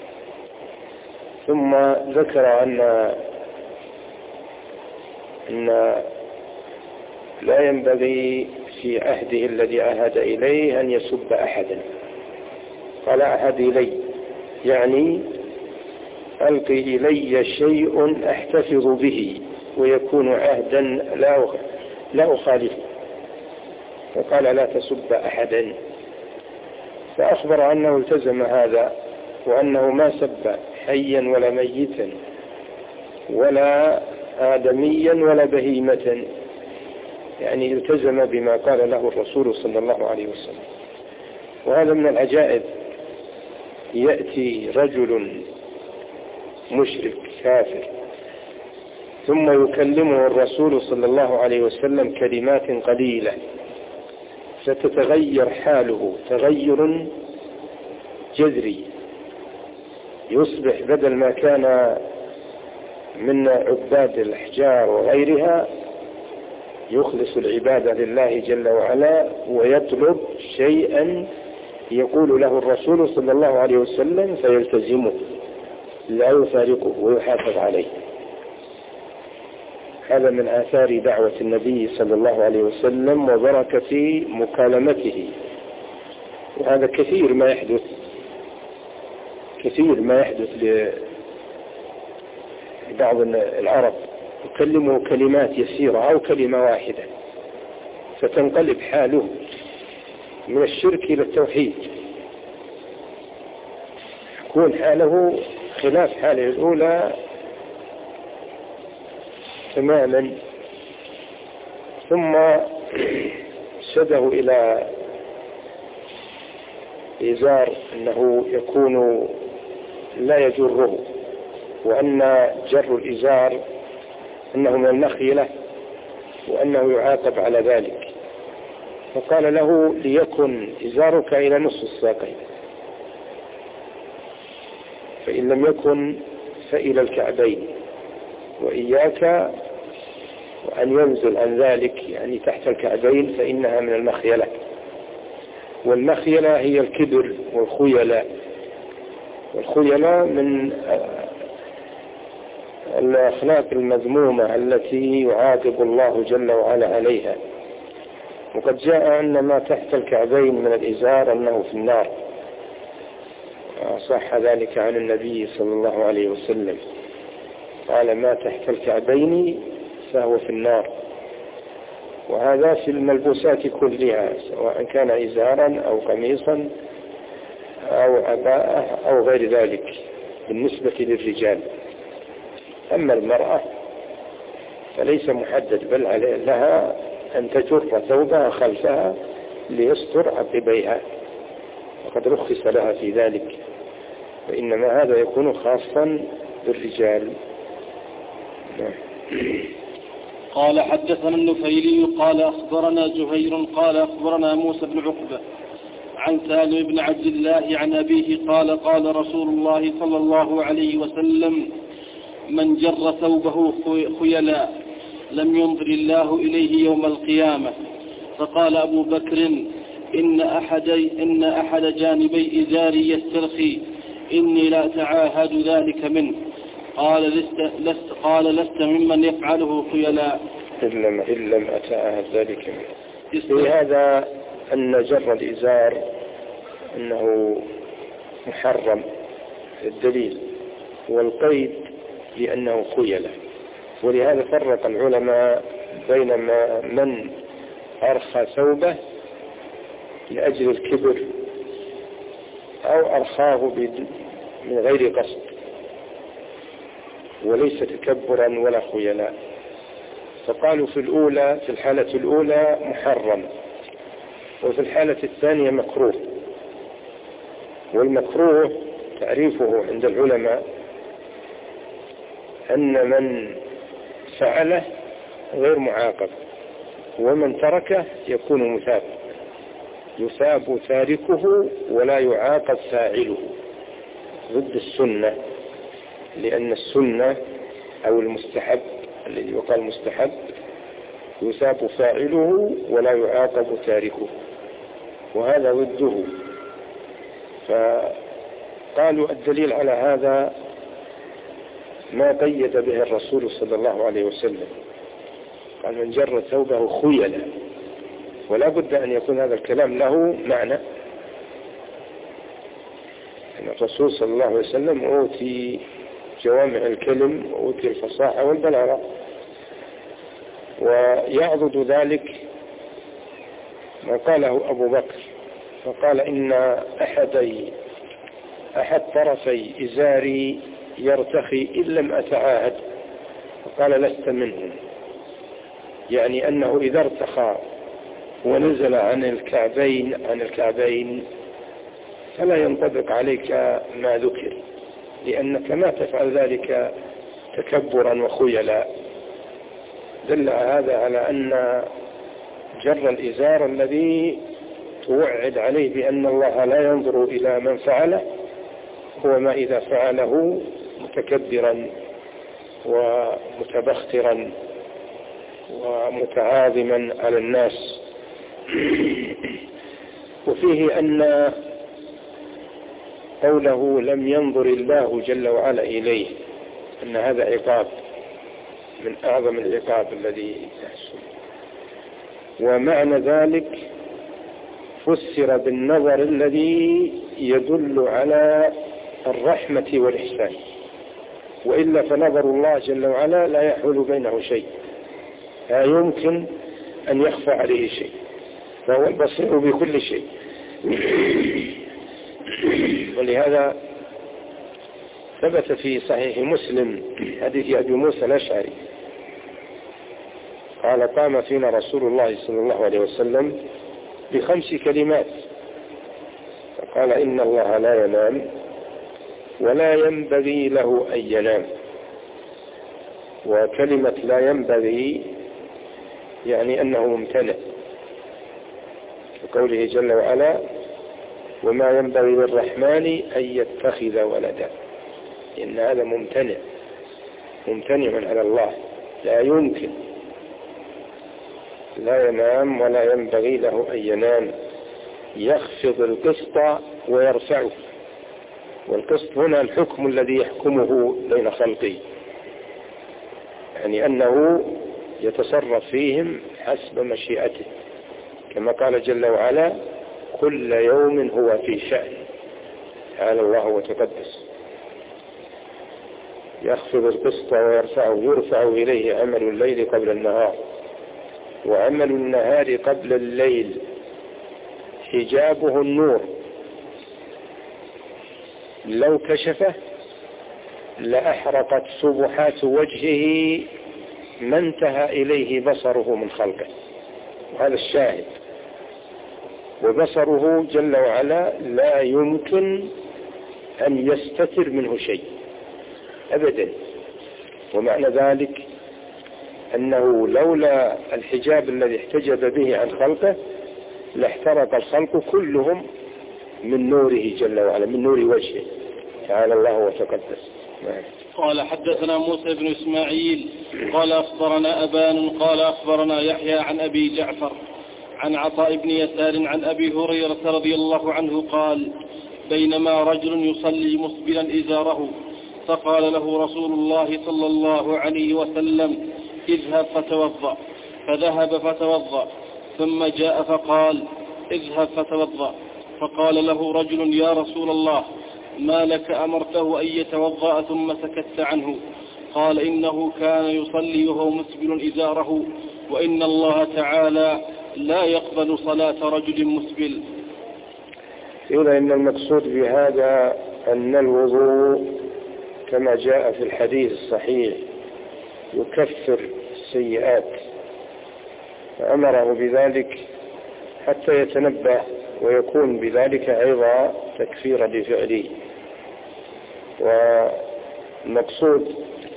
ثم ذكر أن لا ينبغي في عهده الذي عهد إليه أن يسب أحدا. قال عهد إلي يعني ألقي إلي شيء أحتفظ به ويكون عهدا لا أخالفه، فقال لا تسب أحدا. فأخبر أنه التزم هذا، وأنه ما سب حيا ولا ميتا ولا آدميا ولا بهيمة، يعني التزم بما قال له الرسول صلى الله عليه وسلم. وهذا من العجائب، يأتي رجل مشرك كافر ثم يكلمه الرسول صلى الله عليه وسلم كلمات قليلة ستتغير حاله تغير جذري، يصبح بدل ما كان من عباد الأحجار وغيرها يخلص العبادة لله جل وعلا، ويطلب شيئا يقول له الرسول صلى الله عليه وسلم فيلتزمه لا يفارقه ويحافظ عليه. هذا من آثار دعوة النبي صلى الله عليه وسلم وبركة مكالمته، وهذا كثير ما يحدث كثير ما يحدث لبعض العرب، يكلموا كلمات يسيرة أو كلمة واحدة فتنقلب حاله من الشرك إلى التوحيد، يكون حاله خلاف حاله الأولى تماما. ثم شده إلى إزار أنه يكون لا يجره، وأن جر الإزار أنه من النخيلة وأنه يعاقب على ذلك، فقال له ليكن إزارك إلى نصف الساقين، فإن لم يكن فإلى الكعبين، وإياك وأن ينزل عن ذلك يعني تحت الكعبين فإنها من المخيلة، والمخيلة هي الكبر والخيلاء، والخيلاء من الأخلاق المذمومة التي يعاقب الله جل وعلا عليها. وقد جاء أن ما تحت الكعبين من الإزار أنه في النار، صح ذلك عن النبي صلى الله عليه وسلم، قال ما تحت الكعبين فهو في النار. وهذا في الملبوسات كلها، سواء كان إزارا أو قميصا أو عباءة أو غير ذلك بالنسبة للرجال. أما المرأة فليس محدد، بل لها أن تجر ثوبها خلفها ليستر عقبيها، وقد رخص لها في ذلك، وإنما هذا يكون خاصا بالرجال. قال حدثنا النفيلي قال أخبرنا زهير قال أخبرنا موسى بن عقبة عن سالم بن عبد الله عن أبيه قال قال رسول الله صلى الله عليه وسلم من جر ثوبه خيلا لم ينظر الله إليه يوم القيامة. فقال أبو بكر إن أحد جانبي إزاري يسترخي إني لا أتعاهد ذلك منه. قال لست ممن يفعله خيلاء إن لم أتعاهد ذلك منه. في هذا أن جر الإزار أنه محرم الدليل، والقيد لأنه خيلة. ولهذا فرق العلماء بين من أرخى ثوبه لأجل الكبر أو أرخاه من غير قصد وليس تكبرا ولا خيلاء. فقالوا في الحالة الأولى محرم، وفي الحالة الثانية مكروه. والمكروه تعريفه عند العلماء أن من فعله غير معاقب، ومن تركه يكون مثاب، يثاب تاركه ولا يعاقب فاعله، ضد السنة. لأن السنة أو المستحب الذي يقال مستحب يثاب فاعله ولا يعاقب تاركه، وهذا ضده. فقالوا الدليل على هذا ما قيد به الرسول صلى الله عليه وسلم، قال من جر ثوبه خيلا، ولا بد أن يكون هذا الكلام له معنى. أن الرسول صلى الله عليه وسلم أوتي جوامع الكلم وأوتي الفصاحة والبلاغة، ويعضد ذلك ما قاله أبو بكر، فقال إن أحد طرفي إزاري يرتخي إن لم أتعاهد، فقال لست منهم، يعني أنه إذا ارتخى ونزل عن الكعبين فلا ينطبق عليك ما ذكر، لأنك ما تفعل ذلك تكبرا وخيلا. دل هذا على أن جر الإزار الذي توعد عليه بأن الله لا ينظر إلى من فعله هو ما إذا فعله متكبرا ومتبخترا ومتعاظما على الناس. وفيه أن قوله لم ينظر الله جل وعلا إليه أن هذا عقاب من أعظم العقاب الذي يحصل، ومعنى ذلك فسر بالنظر الذي يدل على الرحمة والإحسان، وإلا فنظر الله جل وعلا لا يحول بينه شيء، لا يمكن أن يخفى عليه شيء، فهو البصير بكل شيء. ولهذا ثبت في صحيح مسلم حديث أبي موسى الأشعري قال قام فينا رسول الله صلى الله عليه وسلم ب5 كلمات، فقال إن الله لا ينام ولا ينبغي له أن ينام. وكلمة لا ينبغي يعني أنه ممتنع، كقوله جل وعلا وما ينبغي للرحمن أن يتخذ ولدا، إن هذا ممتنع على الله، لا يمكن، لا ينام ولا ينبغي له أن ينام. يخفض القسط ويرفعه، والقسط هنا الحكم الذي يحكمه بين خلقه، يعني أنه يتصرف فيهم حسب مشيئته، كما قال جل وعلا كل يوم هو في شأن، تعالى الله وتقدس. يخفض القسط ويرفعه، يرفع إليه عمل الليل قبل النهار وعمل النهار قبل الليل، حجابه النور، لو كشفه لأحرقت سبحات وجهه ما انتهى إليه بصره من خلقه، وهذا الشاهد. وبصره جل وعلا لا يمكن أن يستتر منه شيء أبدا، ومعنى ذلك أنه لولا الحجاب الذي احتجب به عن خلقه لاحترق الخلق كلهم من نوره جل وعلا، من نور وجهه، تعالى الله وتقدس. قال حدثنا موسى بن إسماعيل قال أخبرنا أبان قال أخبرنا يحيى عن أبي جعفر عن عطاء بن يسار عن أبي هريرة رضي الله عنه قال بينما رجل يصلي مسبلا إزاره فقال له رسول الله صلى الله عليه وسلم اذهب فتوضأ، فذهب فتوضأ، ثم جاء فقال اذهب فتوضأ، فقال له رجل يا رسول الله ما لك أمرته أن يتوضأ ثم سكت عنه؟ قال إنه كان يصلي وهو مسبل إزاره، وإن الله تعالى لا يقبل صلاة رجل مسبل. إذا إن المقصود بهذا أن الوضوء كما جاء في الحديث الصحيح يكفر السيئات، فأمره بذلك حتى يتنبه ويكون بذلك أيضا تكفيرا لفعله. والمقصود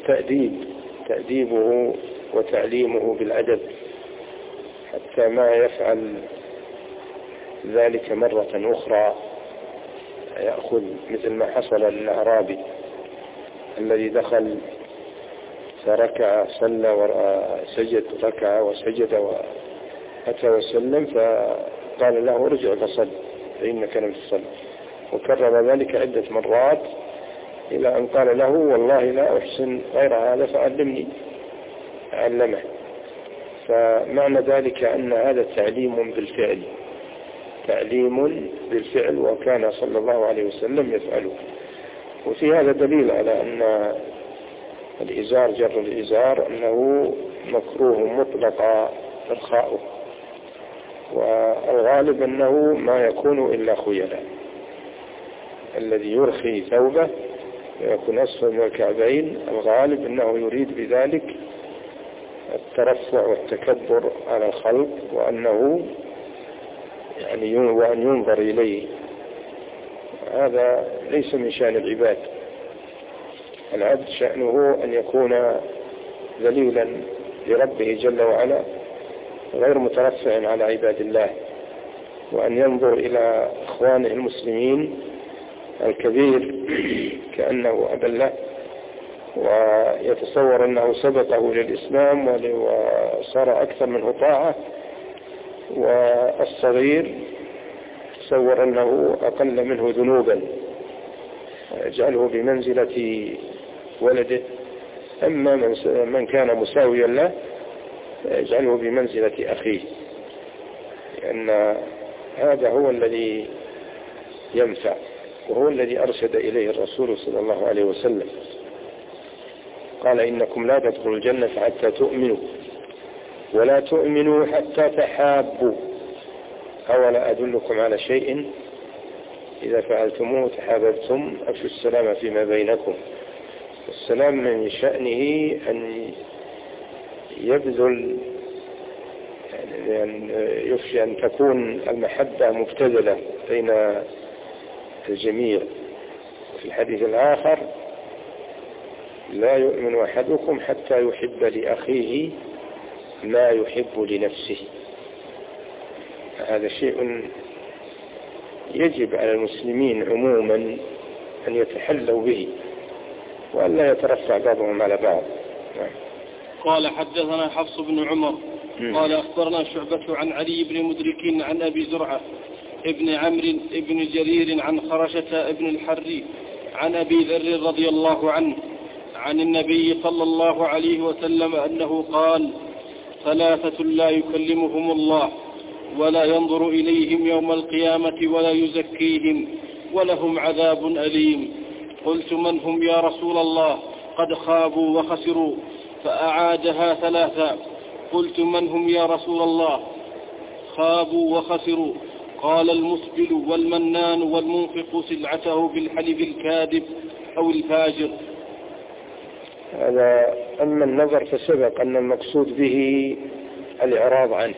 تأديبه وتعليمه بالأدب حتى ما يفعل ذلك مرة أخرى، يأخذ مثل ما حصل للأعرابي الذي دخل فركع صلى وسجد، ركع وسجد وأتى وسلم، فقال له ارجع فصل فإنك لم تصل، وكرر ذلك عدة مرات إلى أن قال له والله لا أحسن غير هذا فعلمني، علمه. فمعنى ذلك أن هذا تعليم بالفعل، وكان صلى الله عليه وسلم يفعله. وفي هذا دليل على أن الإزار جر الإزار أنه مكروه مطلقا إرخاؤه، والغالب أنه ما يكون إلا خيلا، الذي يرخي ثوبه ويكون أسفل من الكعبين الغالب أنه يريد بذلك الترفع والتكبر على الخلق، وأنه يعني وأن ينظر إليه. هذا ليس من شأن العباد. العبد شأنه أن يكون ذليلا لربه جل وعلا غير مترفع على عباد الله، وأن ينظر إلى إخوانه المسلمين الكبير كأنه أبا له، ويتصور أنه سبقه للإسلام وصار أكثر منه طاعة، والصغير تصور أنه أقل منه ذنوبا يجعله بمنزلة ولده، أما من كان مساويا له يجعله بمنزلة أخيه، لأن هذا هو الذي ينفع. وهو الذي أرشد إليه الرسول صلى الله عليه وسلم. قال إنكم لا تدخلوا الجنة حتى تؤمنوا ولا تؤمنوا حتى تحابوا، أولا أدلكم على شيء إذا فعلتموه تحاببتم، أفشوا السلام فيما بينكم. السلام من شأنه أن يبذل، يعني يفشي أن تكون المحبة مبتذلة بين الجميع. في الحديث الآخر لا يؤمن أحدكم حتى يحب لأخيه ما يحب لنفسه. هذا شيء يجب على المسلمين عموما أن يتحلوا به وأن لا يترفع بعضهم على بعض. قال حدثنا حفص بن عمر قال أخبرنا شعبة عن علي بن مدرك عن أبي زرعة ابن عمرو ابن جرير عن خرشة ابن الحري عن أبي ذر رضي الله عنه عن النبي صلى الله عليه وسلم أنه قال: ثلاثة لا يكلمهم الله ولا ينظر إليهم يوم القيامة ولا يزكيهم ولهم عذاب أليم. قلت: من هم يا رسول الله؟ قد خابوا وخسروا. فأعادها ثلاثا. قلت: من هم يا رسول الله؟ خابوا وخسروا. قال: المسبل والمنان والمنفق سلعته بالحلف الكاذب أو الفاجر. هذا أما النظر فسبق أن المقصود به الإعراض عنه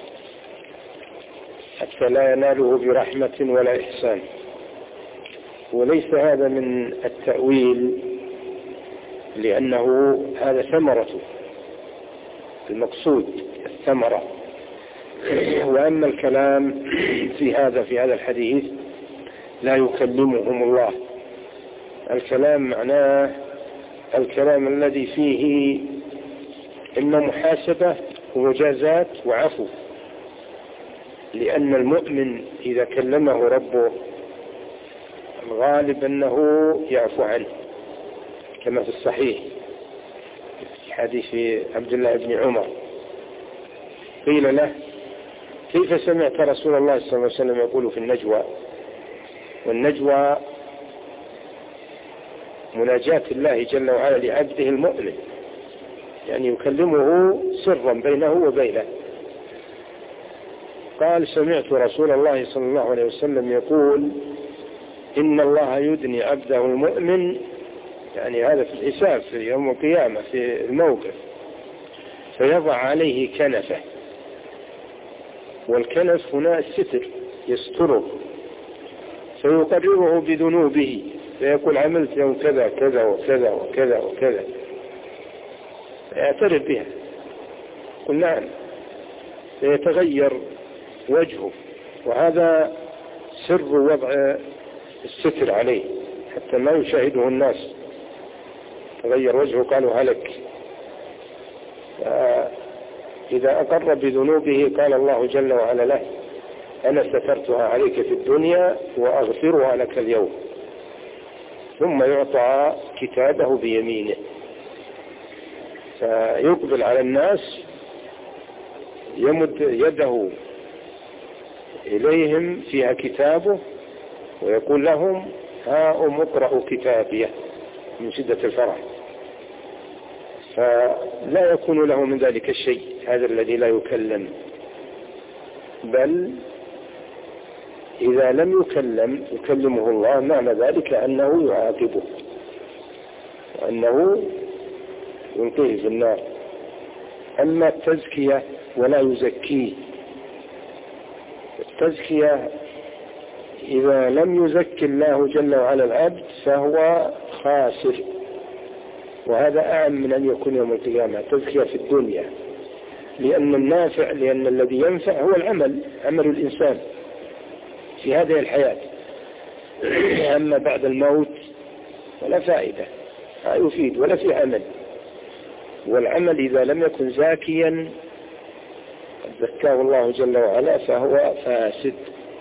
حتى لا يناله برحمة ولا إحسان، وليس هذا من التأويل لأنه هذا ثمرته، المقصود الثمرة. وأما الكلام في هذا الحديث لا يكلمهم الله، الكلام معناه الكلام الذي فيه إما محاسبة ومجازات وعفو، لأن المؤمن إذا كلمه ربه الغالب أنه يعفو عنه، كما في الصحيح في حديث عبد الله بن عمر قيل له: كيف سمعت رسول الله صلى الله عليه وسلم يقول في النجوى؟ والنجوى مناجاة الله جل وعلا لعبده المؤمن، يعني يكلمه سرا بينه وبينه. قال: سمعت رسول الله صلى الله عليه وسلم يقول: إن الله يدني عبده المؤمن، يعني هذا في الحساب في يوم القيامة في الموقف، فيضع عليه كنفه، والكنف هنا الستر يستره، فيقرره بذنوبه، فيقول: عملت يوم كذا كذا وكذا وكذا وكذا، يعترف بها. قل نعم. فيتغير وجهه، وهذا سر وضع الستر عليه حتى ما يشاهده الناس. تغير وجهه قالوا هلك. إذا أقر بذنوبه قال الله جل وعلا له: أنا سترتها عليك في الدنيا وأغفرها لك اليوم. ثم يعطى كتابه بيمينه، فيقبل على الناس يمد يده إليهم فيها كتابه ويقول لهم: هاؤم اقرأوا كتابيه، من شدة الفرح. فلا يكون له من ذلك الشيء، هذا الذي لا يكلم، بل إذا لم يكلمه الله معنى ذلك أنه يعاقبه وأنه يلقيه في النار. أما التزكية ولا يزكيه، التزكية إذا لم يزكي الله جل وعلا العبد فهو خاسر، وهذا أعم من أن يكون يوم القيامة. تزكية في الدنيا، لأن الذي ينفع هو عمل الإنسان في هذه الحياة. أما بعد الموت ولا فائدة، لا يفيد ولا في عمل. والعمل إذا لم يكن زاكيا زكاه الله جل وعلا فهو فاسد.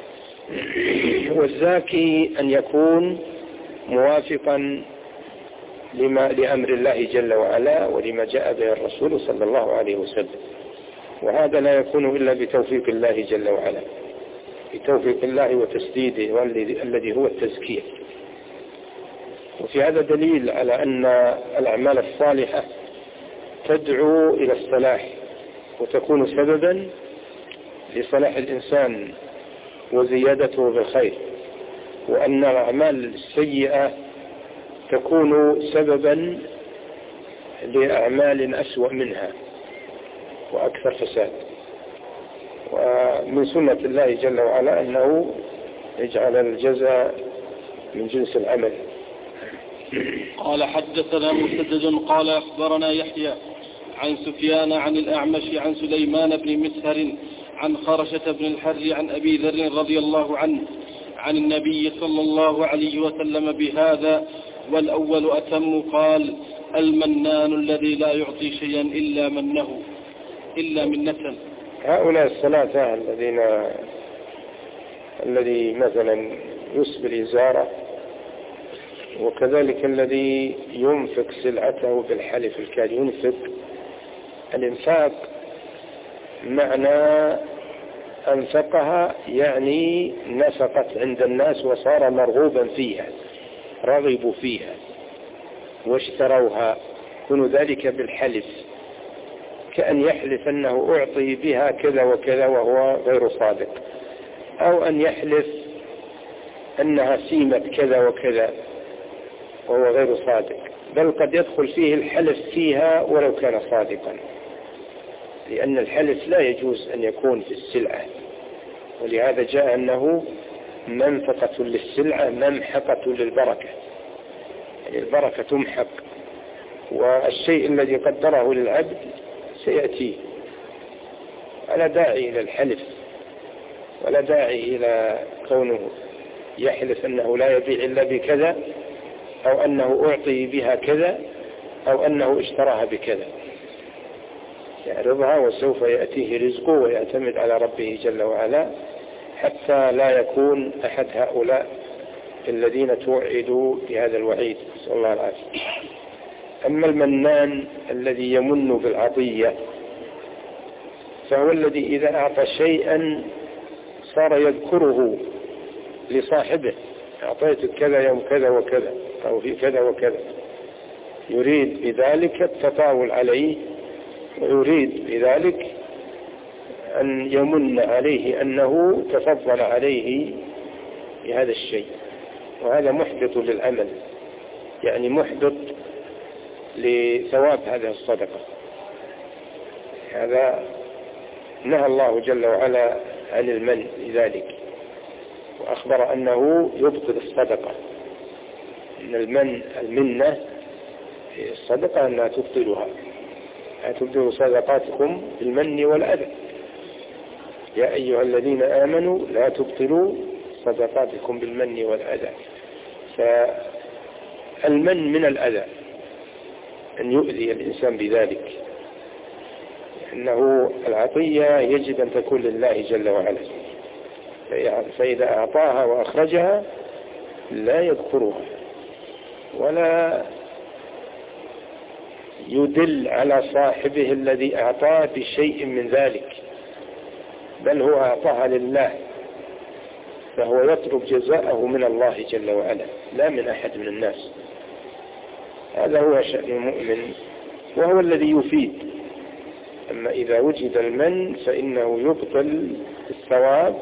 والزاكي أن يكون موافقا لأمر الله جل وعلا ولما جاء به الرسول صلى الله عليه وسلم، وهذا لا يكون إلا بتوفيق الله جل وعلا، بتوفيق الله وتسديده الذي هو التزكية. وفي هذا دليل على أن الأعمال الصالحة تدعو إلى الصلاح وتكون سببا لصلاح الإنسان وزيادته بالخير، وأن الأعمال السيئة تكون سببا لأعمال أسوأ منها وأكثر فساد. ومن سنة الله جل وعلا أنه يجعل الجزاء من جنس العمل. قال حدثنا مسدد قال أخبرنا يحيى عن سفيان عن الأعمش عن سليمان بن مسهر عن خرشة بن الحر عن أبي ذر رضي الله عنه عن النبي صلى الله عليه وسلم بهذا، والأول أتم. قال: المنان الذي لا يعطي شيئا إلا منة. هؤلاء الثلاثة الذي مثلا يسبل إزارة، وكذلك الذي ينفق سلعته بالحلف الكاذب. ينفق الإنفاق معنى أنفقها يعني نفقت عند الناس وصار مرغوبا فيها، رغبوا فيها واشتروها، كن ذلك بالحلف، كأن يحلف أنه أعطي بها كذا وكذا وهو غير صادق، أو أن يحلف أنها سيمة كذا وكذا وهو غير صادق، بل قد يدخل فيه الحلف فيها ولو كان صادقا، لأن الحلف لا يجوز أن يكون في السلعة، ولهذا جاء أنه منفقة للسلعة ممحقة للبركة، يعني البركة تمحق، والشيء الذي قدره للعبد سيأتيه. ولا داعي إلى الحلف، ولا داعي إلى كونه يحلف أنه لا يبيع إلا بكذا، أو أنه أعطي بها كذا، أو أنه اشتراها بكذا. يعرضها وسوف يأتيه رزقه ويعتمد على ربه جل وعلا، حتى لا يكون أحد هؤلاء الذين توعدوا بهذا الوعيد، نسأل الله العافية. أما المنان الذي يمن بالعطية فهو الذي إذا أعطى شيئا صار يذكره لصاحبه: أعطيت كذا يوم كذا وكذا، أو في كذا وكذا، يريد بذلك التطاول عليه، ويريد بذلك أن يمن عليه أنه تفضل عليه بهذا الشيء، وهذا محبط للعمل، يعني محبط لثواب هذه الصدقة. هذا نهى الله جل وعلا عن المن لذلك، وأخبر أنه يبطل الصدقة، إن المنة في الصدقة أنها تبطلها، لا تبطلوا صدقاتكم بالمن والأذى، يا أيها الذين آمنوا لا تبطلوا صدقاتكم بالمن والأذى. فالمن من الأذى، أن يؤذي الإنسان بذلك، إنه العطية يجب أن تكون لله جل وعلا، فإذا أعطاها وأخرجها لا يذكرها ولا يدل على صاحبه الذي أعطاه بشيء من ذلك، بل هو أعطاها لله، فهو يطلب جزاءه من الله جل وعلا لا من أحد من الناس. هذا هو شأن المؤمن، وهو الذي يفيد. أما إذا وجد المن فإنه يبطل الثواب،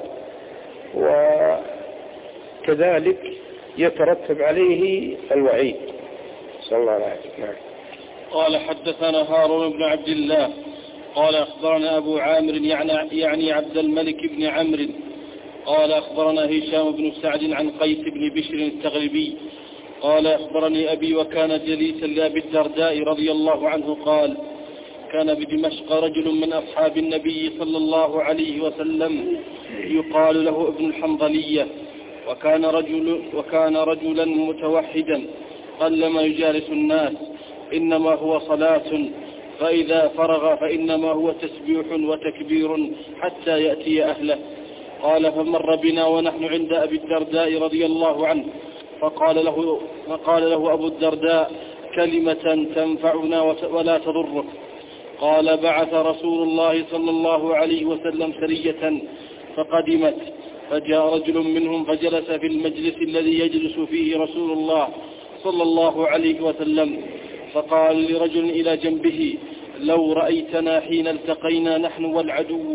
وكذلك يترتب عليه الوعيد، صلى الله عليه وسلم. قال حدثنا هارون بن عبد الله قال أخبرنا أبو عامر يعني عبد الملك بن عمرو قال أخبرنا هشام بن سعد عن قيس بن بشر التغلبي قال أخبرني أبي وكان جليسا لأبي الدرداء رضي الله عنه قال: كان بدمشق رجل من أصحاب النبي صلى الله عليه وسلم يقال له ابن الحنظلية، وكان رجلا متوحدا قلما يجالس الناس، إنما هو صلاة، فإذا فرغ فإنما هو تسبيح وتكبير حتى يأتي أهله. قال: فمر بنا ونحن عند أبي الدرداء رضي الله عنه، فقال له أبو الدرداء: كلمة تنفعنا ولا تضرك. قال: بعث رسول الله صلى الله عليه وسلم سرية فقدمت، فجاء رجل منهم فجلس في المجلس الذي يجلس فيه رسول الله صلى الله عليه وسلم، فقال لرجل إلى جنبه: لو رأيتنا حين التقينا نحن والعدو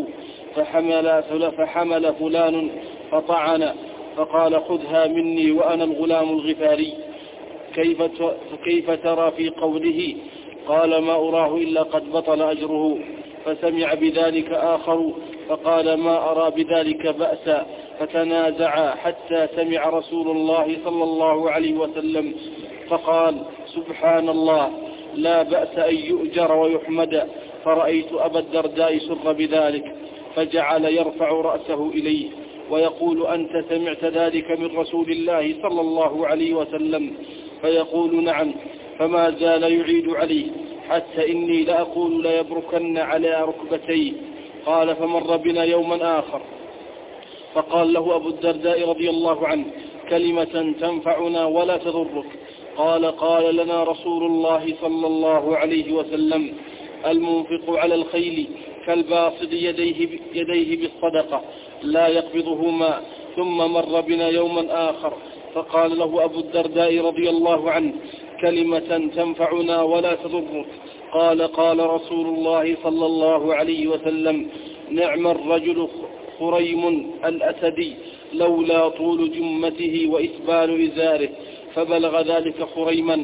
فحمل فلان فطعن، فقال: خذها مني وأنا الغلام الغفاري، كيف ترى في قوله؟ قال: ما أراه إلا قد بطل أجره. فسمع بذلك آخر فقال: ما أرى بذلك بأسا. فتنازعا حتى سمع رسول الله صلى الله عليه وسلم فقال: سبحان الله، لا بأس أن يؤجر ويحمد. فرأيت أبا الدرداء سر بذلك، فجعل يرفع رأسه إليه ويقول: أنت سمعت ذلك من رسول الله صلى الله عليه وسلم؟ فيقول: نعم. فما زال يعيد عليه حتى إني لأقول ليبركن على ركبتيه. قال: فمر بنا يوما آخر فقال له أبو الدرداء رضي الله عنه: كلمة تنفعنا ولا تضرك. قال لنا رسول الله صلى الله عليه وسلم: المنفق على الخيل كالباسط يديه بالصدقة لا يقبضهما. ثم مر بنا يوما آخر فقال له أبو الدرداء رضي الله عنه: كلمة تنفعنا ولا تضرك. قال رسول الله صلى الله عليه وسلم: نعم الرجل خريم الأسدي، لولا طول جمته وإسبال إزاره. فبلغ ذلك خريما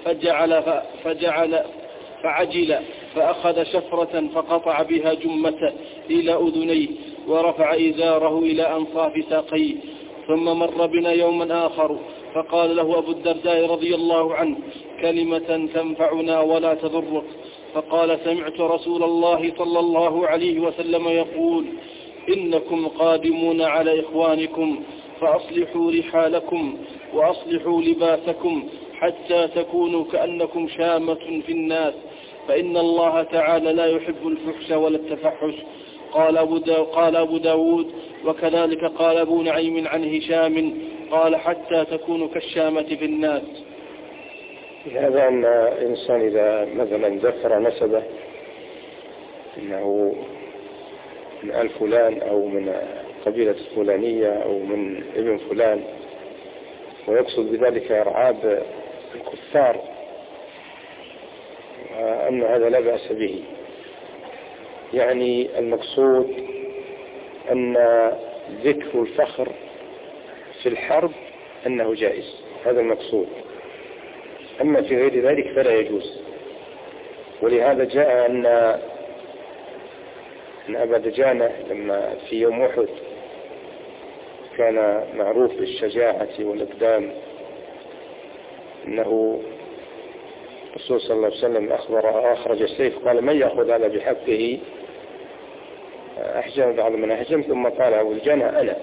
فعجل فأخذ شفرة فقطع بها جمته إلى أذنيه ورفع إزاره إلى أنصاف ساقيه. ثم مر بنا يوما آخر فقال له أبو الدرداء رضي الله عنه: كلمة تنفعنا ولا تضرك. فقال: سمعت رسول الله صلى الله عليه وسلم يقول: إنكم قادمون على إخوانكم فأصلحوا رحالكم وأصلحوا لباسكم حتى تكونوا كأنكم شامة في الناس، فإن الله تعالى لا يحب الفحش ولا التفحش. قال أبو داود: وكذلك قال أبو نعيم عن هشام قال: حتى تكونوا كالشامة في الناس. هذا أن الإنسان إذا مثلا ذكر نسبه إنه من آل فلان أو من قبيلة الفلانية أو من ابن فلان، ويقصد بذلك إرعاب الكفار، أن هذا لا بأس به. يعني المقصود أن ذكر الفخر في الحرب أنه جائز، هذا المقصود. أما في غير ذلك فلا يجوز. ولهذا جاء أن أبا دجانة لما في يوم أحد كان معروف بالشجاعة والإقدام، أنه الرسول صلى الله عليه وسلم أخرج السيف، قال: من يأخذ هذا بحقه؟ أحجم بعض من أحجم، ثم قال أبو دجانة: أنا.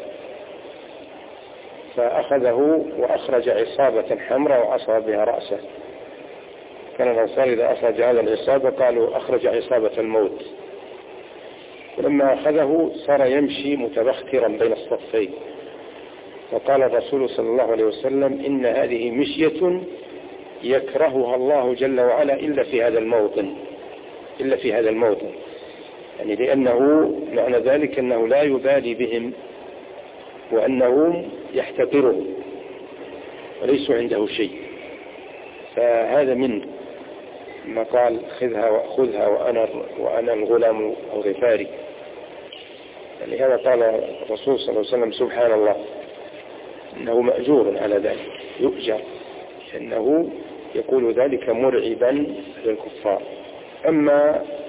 فأخذه وأخرج عصابة حمراء وعصب بها رأسه. كان الأنصار إذا أخرج هذا العصابة قالوا: أخرج عصابة الموت. ولما أخذه صار يمشي متبخترا بين الصفين، وقال الرسول صلى الله عليه وسلم: إن هذه مشية يكرهها الله جل وعلا إلا في هذا الموطن، يعني لأنه معنى ذلك أنه لا يبالي بهم وأنهم يحتقرهم وليسوا عنده شيء. فهذا من ما قال: خذها وأنا الغلام الغفاري. يعني هذا قال الرسول صلى الله عليه وسلم: سبحان الله، إنه مأجور على ذلك، يؤجر، إنه يقول ذلك مرعبا للكفار. أما